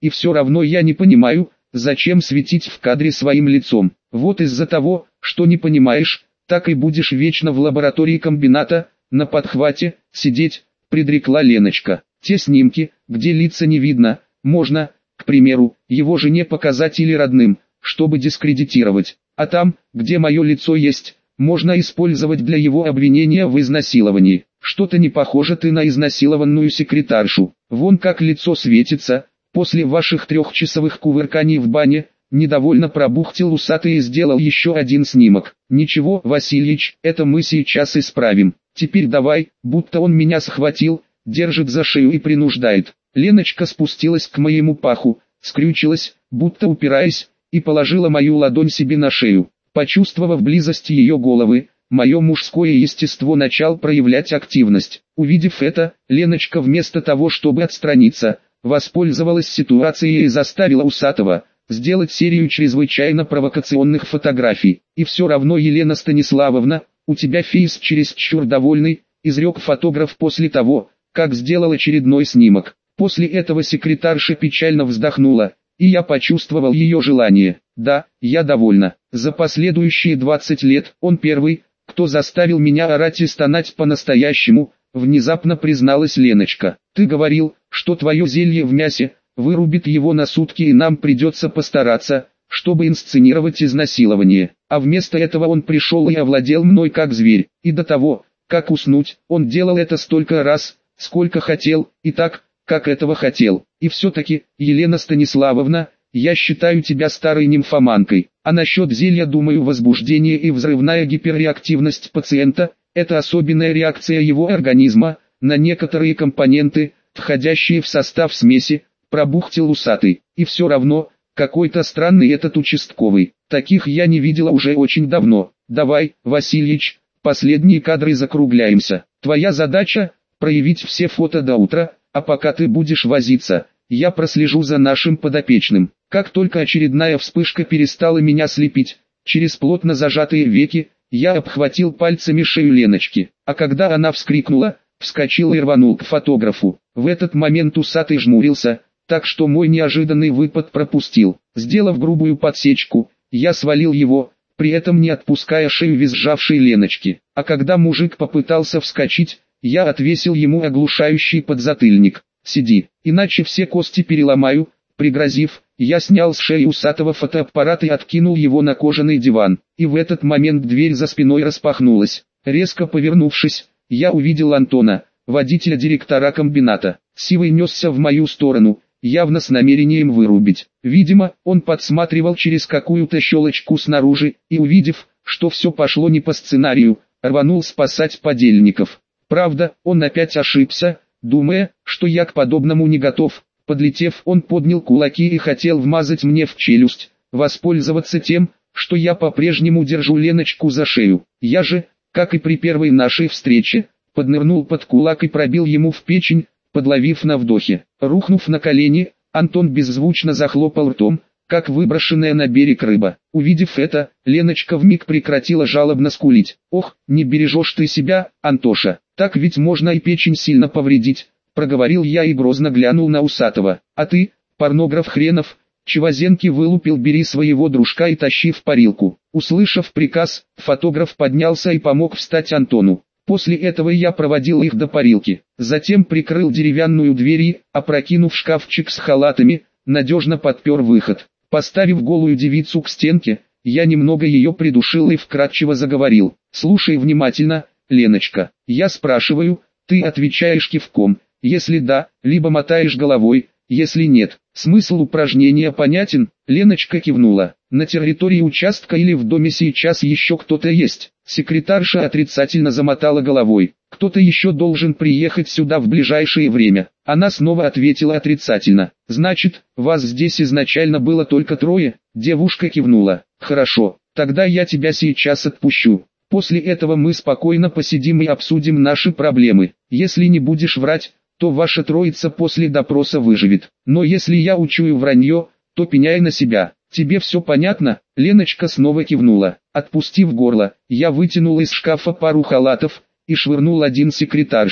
и все равно я не понимаю, зачем светить в кадре своим лицом. Вот из-за того, что не понимаешь, так и будешь вечно в лаборатории комбината, на подхвате, сидеть, предрекла Леночка. Те снимки, где лица не видно, можно, к примеру, его жене показать или родным, чтобы дискредитировать. А там, где мое лицо есть, можно использовать для его обвинения в изнасиловании. Что-то не похоже ты на изнасилованную секретаршу. Вон как лицо светится, после ваших 3-часовых кувырканий в бане, недовольно пробухтел усатый и сделал еще один снимок. Ничего, Васильич, это мы сейчас исправим. Теперь давай, будто он меня схватил, держит за шею и принуждает. Леночка спустилась к моему паху, скрючилась, будто упираясь, и положила мою ладонь себе на шею. Почувствовав близость ее головы, мое мужское естество начало проявлять активность. Увидев это, Леночка вместо того, чтобы отстраниться, воспользовалась ситуацией и заставила усатого сделать серию чрезвычайно провокационных фотографий. И все равно, Елена Станиславовна, у тебя фейс чересчур довольный, изрек фотограф после того, как сделал очередной снимок. После этого секретарша печально вздохнула, и я почувствовал ее желание. Да, я довольна. За последующие 20 лет он первый, кто заставил меня орать и стонать по-настоящему, внезапно призналась Леночка. Ты говорил, что твое зелье в мясе вырубит его на сутки и нам придется постараться, чтобы инсценировать изнасилование. А вместо этого он пришел и овладел мной как зверь. И до того, как уснуть, он делал это столько раз, сколько хотел, и так, как этого хотел. И все-таки, Елена Станиславовна, я считаю тебя старой нимфоманкой. А насчет зелья, думаю, возбуждение и взрывная гиперреактивность пациента – это особенная реакция его организма на некоторые компоненты, входящие в состав смеси, пробухтел усатый. И все равно, какой-то странный этот участковый. Таких я не видела уже очень давно. Давай, Васильич, последние кадры закругляемся. Твоя задача – проявить все фото до утра, а пока ты будешь возиться, я прослежу за нашим подопечным. Как только очередная вспышка перестала меня слепить, через плотно зажатые веки, я обхватил пальцами шею Леночки. А когда она вскрикнула, вскочил и рванул к фотографу. В этот момент усатый жмурился, так что мой неожиданный выпад пропустил. Сделав грубую подсечку, я свалил его, при этом не отпуская шею визжавшей Леночки. А когда мужик попытался вскочить, я отвесил ему оглушающий подзатыльник. Сиди, иначе все кости переломаю, пригрозив, я снял с шеи усатого фотоаппарат и откинул его на кожаный диван. И в этот момент дверь за спиной распахнулась. Резко повернувшись, я увидел Антона, водителя директора комбината. Сивый несся в мою сторону, явно с намерением вырубить. Видимо, он подсматривал через какую-то щелочку снаружи, и увидев, что все пошло не по сценарию, рванул спасать подельников. Правда, он опять ошибся, думая, что я к подобному не готов. Подлетев, он поднял кулаки и хотел вмазать мне в челюсть, воспользоваться тем, что я по-прежнему держу Леночку за шею. Я же, как и при первой нашей встрече, поднырнул под кулак и пробил ему в печень, подловив на вдохе. Рухнув на колени, Антон беззвучно захлопал ртом, как выброшенная на берег рыба. Увидев это, Леночка вмиг прекратила жалобно скулить. «Ох, не бережешь ты себя, Антоша, так ведь можно и печень сильно повредить», проговорил я и грозно глянул на усатого. «А ты, порнограф хренов, Чевозенки вылупил, бери своего дружка и тащи в парилку». Услышав приказ, фотограф поднялся и помог встать Антону. После этого я проводил их до парилки, затем прикрыл деревянную дверь и, опрокинув шкафчик с халатами, надежно подпер выход. Поставив голую девицу к стенке, я немного ее придушил и вкратчиво заговорил. «Слушай внимательно, Леночка, я спрашиваю, ты отвечаешь кивком, если да, либо мотаешь головой, если нет». Смысл упражнения понятен? Леночка кивнула. «На территории участка или в доме сейчас еще кто-то есть?» Секретарша отрицательно замотала головой. «Кто-то еще должен приехать сюда в ближайшее время». Она снова ответила отрицательно. «Значит, вас здесь изначально было только трое?» Девушка кивнула. «Хорошо, тогда я тебя сейчас отпущу. После этого мы спокойно посидим и обсудим наши проблемы. Если не будешь врать, то ваша троица после допроса выживет. Но если я учую вранье, то пеняй на себя. Тебе все понятно?» Леночка снова кивнула. Отпустив горло, я вытянул из шкафа пару халатов и швырнул один секретарше.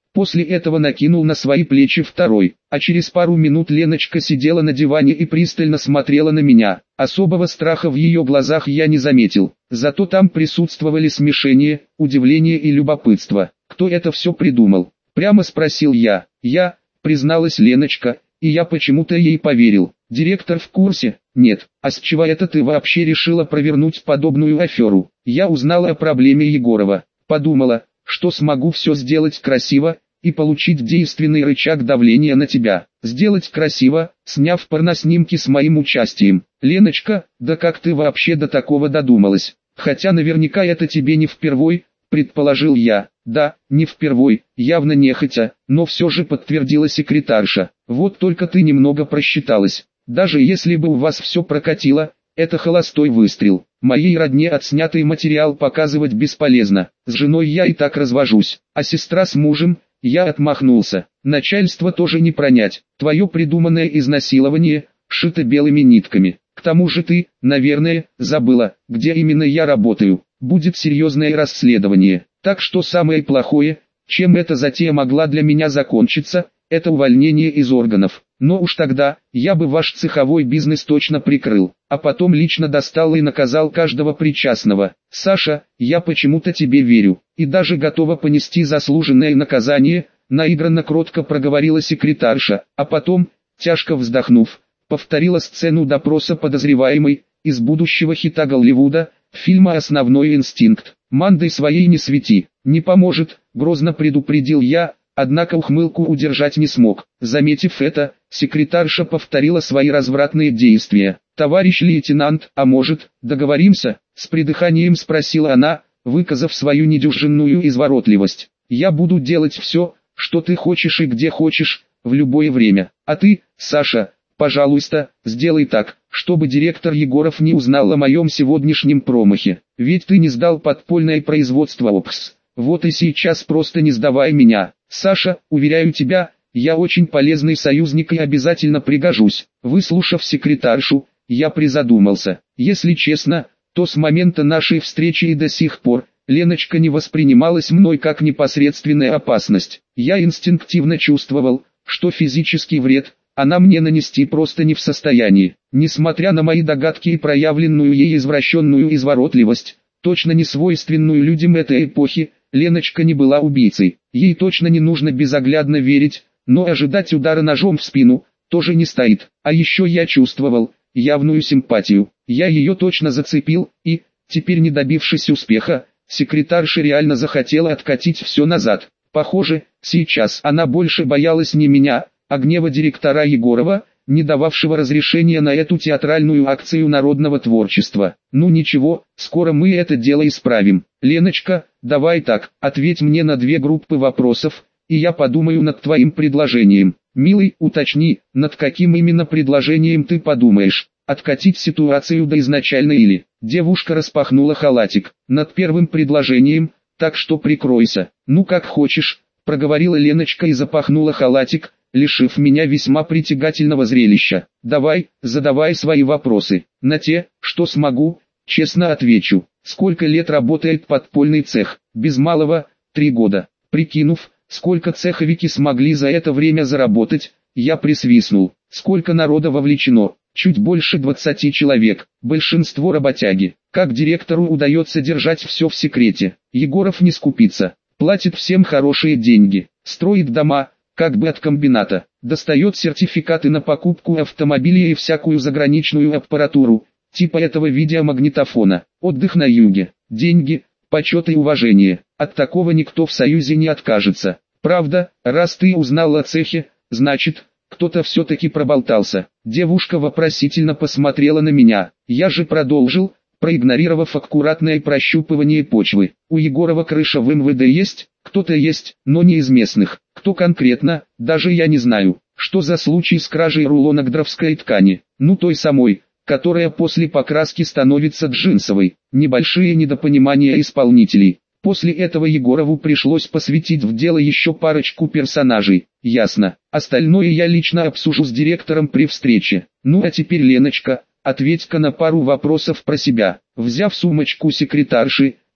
После этого накинул на свои плечи второй, а через пару минут Леночка сидела на диване и пристально смотрела на меня. Особого страха в ее глазах я не заметил, зато там присутствовали смешение, удивление и любопытство. «Кто это все придумал?» — прямо спросил я. «Я», — призналась Леночка, и я почему-то ей поверил. «Директор в курсе?» «Нет». «А с чего это ты вообще решила провернуть подобную аферу?» Я узнала о проблеме Егорова, подумала, что смогу все сделать красиво, и получить действенный рычаг давления на тебя. Сделать красиво, сняв порноснимки с моим участием. Леночка, да как ты вообще до такого додумалась? Хотя наверняка это тебе не впервой, предположил я. Да, не впервой, явно нехотя, но все же подтвердила секретарша. Вот только ты немного просчиталась. Даже если бы у вас все прокатило, это холостой выстрел. Моей родне отснятый материал показывать бесполезно. С женой я и так развожусь, а сестра с мужем, я отмахнулся. Начальство тоже не пронять. Твое придуманное изнасилование, шито белыми нитками. К тому же ты, наверное, забыла, где именно я работаю. Будет серьезное расследование. Так что самое плохое, чем эта затея могла для меня закончиться, это увольнение из органов. Но уж тогда, я бы ваш цеховой бизнес точно прикрыл, а потом лично достал и наказал каждого причастного. Саша, я почему-то тебе верю, и даже готова понести заслуженное наказание, наигранно кротко проговорила секретарша, а потом, тяжко вздохнув, повторила сцену допроса подозреваемой, из будущего хита Голливуда, фильма «Основной инстинкт». «Мандой своей не свети, не поможет», грозно предупредил я, однако ухмылку удержать не смог. Заметив это, секретарша повторила свои развратные действия. «Товарищ лейтенант, а может, договоримся?» С придыханием спросила она, выказав свою недюжинную изворотливость. «Я буду делать все, что ты хочешь и где хочешь, в любое время. А ты, Саша, пожалуйста, сделай так, чтобы директор Егоров не узнал о моем сегодняшнем промахе. Ведь ты не сдал подпольное производство ОПС. Вот и сейчас просто не сдавай меня. Саша, уверяю тебя, я очень полезный союзник и обязательно пригожусь». Выслушав секретаршу, я призадумался. Если честно, то с момента нашей встречи и до сих пор, Леночка не воспринималась мной как непосредственная опасность. Я инстинктивно чувствовал, что физический вред она мне нанести просто не в состоянии. Несмотря на мои догадки и проявленную ей извращенную изворотливость, точно не свойственную людям этой эпохи, Леночка не была убийцей. Ей точно не нужно безоглядно верить, но ожидать удара ножом в спину тоже не стоит. А еще я чувствовал явную симпатию. Я ее точно зацепил, и, теперь не добившись успеха, секретарша реально захотела откатить все назад. Похоже, сейчас она больше боялась не меня, а гнева директора Егорова, не дававшего разрешения на эту театральную акцию народного творчества. Ну ничего, скоро мы это дело исправим. Леночка, давай так, ответь мне на 2 группы вопросов, и я подумаю над твоим предложением. Милый, уточни, над каким именно предложением ты подумаешь. Откатить ситуацию до изначальной или... Девушка распахнула халатик. Над первым предложением, так что прикройся. Ну как хочешь, проговорила Леночка и запахнула халатик, лишив меня весьма притягательного зрелища. Давай, задавай свои вопросы. На те, что смогу, честно отвечу. Сколько лет работает подпольный цех? Без малого, 3 года. Прикинув, сколько цеховики смогли за это время заработать, я присвистнул. Сколько народа вовлечено? Чуть больше 20 человек, большинство работяги. Как директору удается держать все в секрете? Егоров не скупится, платит всем хорошие деньги, строит дома, как бы от комбината, достает сертификаты на покупку автомобилей и всякую заграничную аппаратуру, типа этого видеомагнитофона. Отдых на юге, деньги, почет и уважение. От такого никто в Союзе не откажется. Правда, раз ты узнал о цехе, значит, кто-то все-таки проболтался. Девушка вопросительно посмотрела на меня. Я же продолжил, проигнорировав аккуратное прощупывание почвы. У Егорова крыша в МВД есть? Кто-то есть, но не из местных. Кто конкретно, даже я не знаю. Что за случай с кражей рулона гдровской ткани? Ну той самой, которая после покраски становится джинсовой. Небольшие недопонимания исполнителей. После этого Егорову пришлось посвятить в дело еще парочку персонажей. Ясно. Остальное я лично обсужу с директором при встрече. Ну а теперь, Леночка, ответь-ка на пару вопросов про себя. Взяв сумочку секретарши,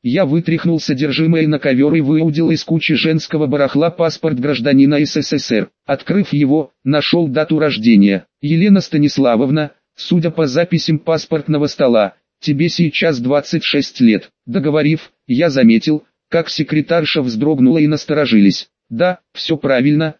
Я вытряхнул содержимое на ковер и выудил из кучи женского барахла паспорт гражданина СССР. Открыв его, нашел дату рождения. Елена Станиславовна, судя по записям паспортного стола, тебе сейчас 26 лет. Договорив, я заметил, как секретарша вздрогнула и насторожились. Да, все правильно,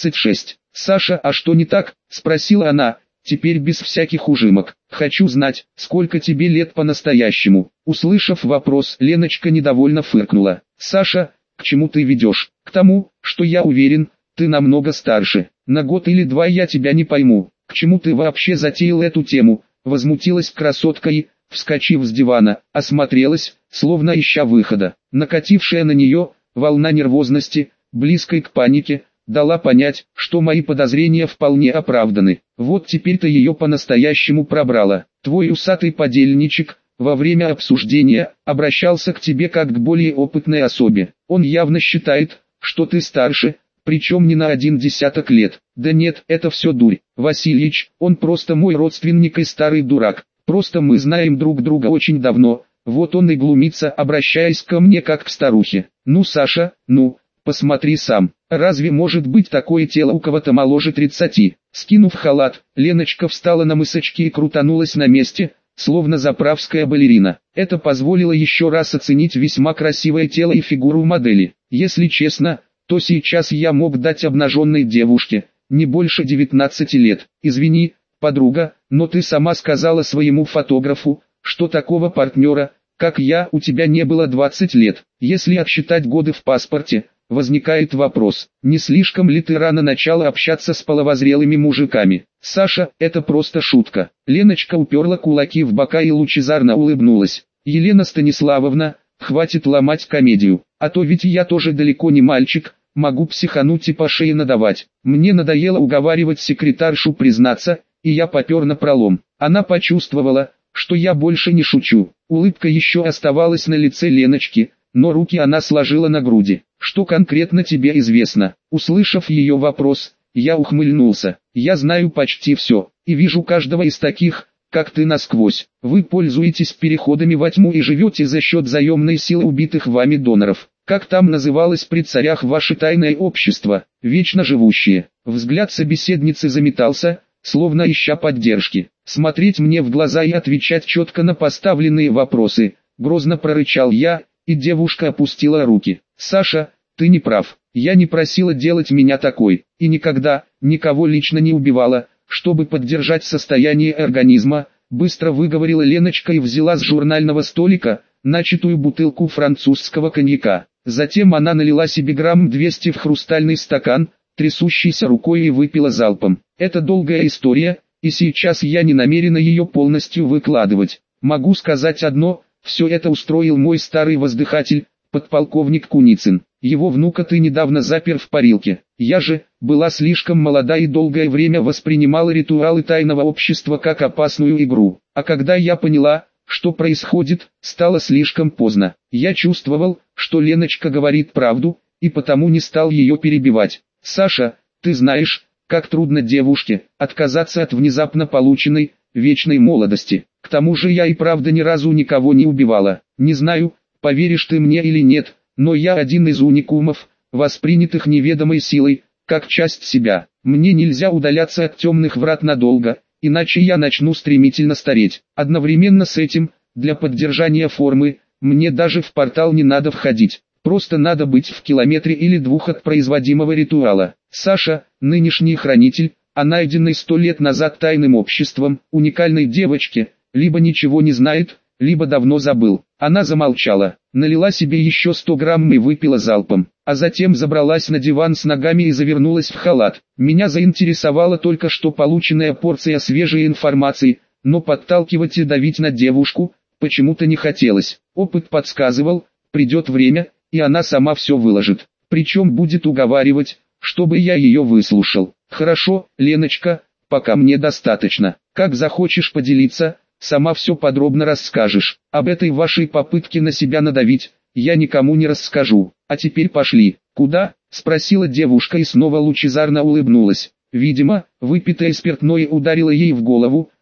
26. Саша, а что не так? Спросила она, теперь без всяких ужимок. Хочу знать, сколько тебе лет по-настоящему. Услышав вопрос, Леночка недовольно фыркнула. Саша, к чему ты ведешь? К тому, что я уверен, ты намного старше. На год или два я тебя не пойму. К чему ты вообще затеял эту тему? Возмутилась красотка и, вскочив с дивана, осмотрелась, словно ища выхода. Накатившая на нее волна нервозности, близкой к панике, дала понять, что мои подозрения вполне оправданы. Вот теперь-то ее по-настоящему пробрало. Твой усатый подельничек, во время обсуждения, обращался к тебе как к более опытной особе. Он явно считает, что ты старше, причем не на 10 лет. Да нет, это все дурь. Васильич, он просто мой родственник и старый дурак. Просто мы знаем друг друга очень давно, вот он и глумится, обращаясь ко мне как к старухе. Ну, Саша, ну, посмотри сам, разве может быть такое тело у кого-то моложе 30? Скинув халат, Леночка встала на мысочки и крутанулась на месте, словно заправская балерина. Это позволило еще раз оценить весьма красивое тело и фигуру модели. Если честно, то сейчас я мог дать обнаженной девушке, не больше 19 лет. Извини, подруга, но ты сама сказала своему фотографу, что такого партнера, как я, у тебя не было 20 лет. Если отсчитать годы в паспорте, возникает вопрос, не слишком ли ты рано начала общаться с половозрелыми мужиками? Саша, это просто шутка. Леночка уперла кулаки в бока и лучезарно улыбнулась. Елена Станиславовна, хватит ломать комедию, а то ведь я тоже далеко не мальчик, могу психануть и по шее надавать. Мне надоело уговаривать секретаршу признаться, и я попер напролом. Она почувствовала, что я больше не шучу. Улыбка еще оставалась на лице Леночки, но руки она сложила на груди. Что конкретно тебе известно? Услышав ее вопрос, я ухмыльнулся. Я знаю почти все, и вижу каждого из таких, как ты, насквозь. Вы пользуетесь переходами во тьму и живете за счет заемной силы убитых вами доноров. Как там называлось при царях ваше тайное общество, вечно живущее? Взгляд собеседницы заметался, словно ища поддержки. Смотреть мне в глаза и отвечать четко на поставленные вопросы, грозно прорычал я, и девушка опустила руки. Саша, ты не прав, я не просила делать меня такой, и никогда, никого лично не убивала, чтобы поддержать состояние организма, быстро выговорила Леночка и взяла с журнального столика начатую бутылку французского коньяка. Затем она налила себе грамм 200 в хрустальный стакан, трясущейся рукой, и выпила залпом. Это долгая история, и сейчас я не намерена ее полностью выкладывать. Могу сказать одно, все это устроил мой старый воздыхатель, подполковник Куницын. Его внука ты недавно запер в парилке. Я же была слишком молода и долгое время воспринимала ритуалы тайного общества как опасную игру. А когда я поняла, что происходит, стало слишком поздно. Я чувствовал, что Леночка говорит правду, и потому не стал ее перебивать. Саша, ты знаешь, как трудно девушке отказаться от внезапно полученной, вечной молодости. К тому же я и правда ни разу никого не убивала. Не знаю, поверишь ты мне или нет, но я один из уникумов, воспринятых неведомой силой, как часть себя. Мне нельзя удаляться от темных врат надолго, иначе я начну стремительно стареть. Одновременно с этим, для поддержания формы, мне даже в портал не надо входить. Просто надо быть в километре или двух от производимого ритуала. Саша, нынешний хранитель, а найденный 100 лет назад тайным обществом, уникальной девочке, либо ничего не знает, либо давно забыл. Она замолчала, налила себе еще 100 грамм и выпила залпом, а затем забралась на диван с ногами и завернулась в халат. Меня заинтересовала только что полученная порция свежей информации, но подталкивать и давить на девушку почему-то не хотелось. Опыт подсказывал, придет время, и она сама все выложит. Причем будет уговаривать, чтобы я ее выслушал. Хорошо, Леночка, пока мне достаточно. Как захочешь поделиться, сама все подробно расскажешь. Об этой вашей попытке на себя надавить, я никому не расскажу. А теперь пошли. Куда? Спросила девушка и снова лучезарно улыбнулась. Видимо, выпитое спиртное ударило ей в голову,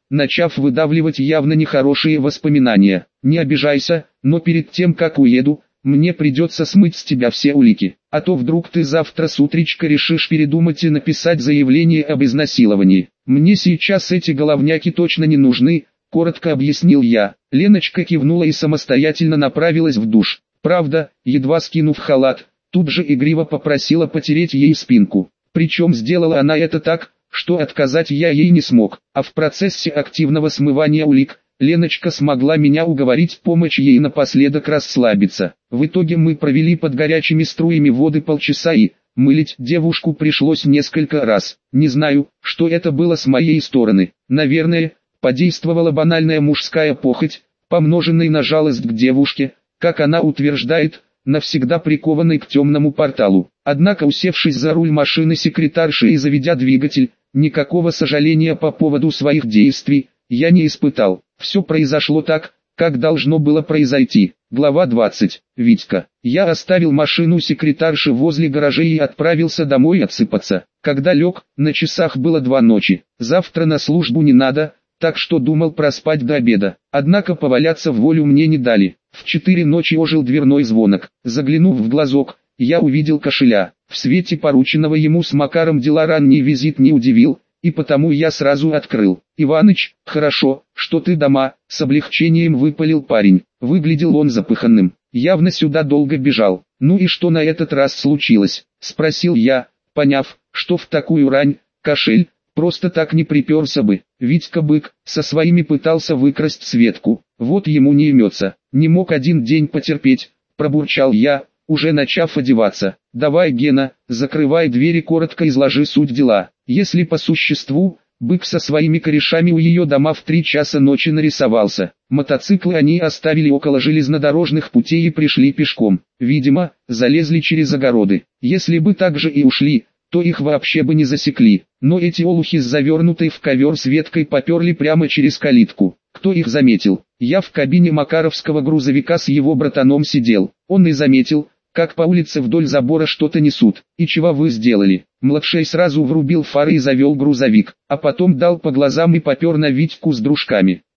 начав выдавливать явно нехорошие воспоминания. «Не обижайся, но перед тем как уеду, мне придется смыть с тебя все улики, а то вдруг ты завтра с утречка решишь передумать и написать заявление об изнасиловании. Мне сейчас эти головняки точно не нужны», — коротко объяснил я. Леночка кивнула и самостоятельно направилась в душ. Правда, едва скинув халат, тут же игриво попросила потереть ей спинку. Причем сделала она это так, что отказать я ей не смог, а в процессе активного смывания улик, Леночка смогла меня уговорить помочь ей напоследок расслабиться. В итоге мы провели под горячими струями воды полчаса и мылить девушку пришлось несколько раз. Не знаю, что это было с моей стороны. Наверное, подействовала банальная мужская похоть, помноженная на жалость к девушке, как она утверждает, навсегда прикованной к темному порталу. Однако, усевшись за руль машины секретарши и заведя двигатель, никакого сожаления по поводу своих действий я не испытал. Все произошло так, как должно было произойти. Глава 20. Витька. Я оставил машину секретарши возле гаражей и отправился домой отсыпаться. Когда лег, на часах было 2 ночи. Завтра на службу не надо, так что думал проспать до обеда. Однако поваляться в волю мне не дали. В 4 ночи ожил дверной звонок. Заглянув в глазок, я увидел кошеля. В свете порученного ему с Макаром дела ранний визит не удивил, и потому я сразу открыл. «Иваныч, хорошо, что ты дома», — с облегчением выпалил парень. Выглядел он запыханным, явно сюда долго бежал. «Ну и что на этот раз случилось?» — спросил я, поняв, что в такую рань кошель просто так не приперся бы. Витька Бык со своими пытался выкрасть Светку, вот ему не имется. Не мог 1 день потерпеть, пробурчал я, уже начав одеваться. «Давай, Гена, закрывай дверь и коротко изложи суть дела». Если по существу, Бык со своими корешами у ее дома в 3 часа ночи нарисовался. Мотоциклы они оставили около железнодорожных путей и пришли пешком. Видимо, залезли через огороды. Если бы так же и ушли, то их вообще бы не засекли. Но эти олухи с завернутой в ковер Светкой поперли прямо через калитку. Кто их заметил? Я в кабине макаровского грузовика с его братаном сидел. Он и заметил, как по улице вдоль забора что-то несут. «И чего вы сделали?» Младший сразу врубил фары и завел грузовик, а потом дал по глазам и попер на Витьку с дружками.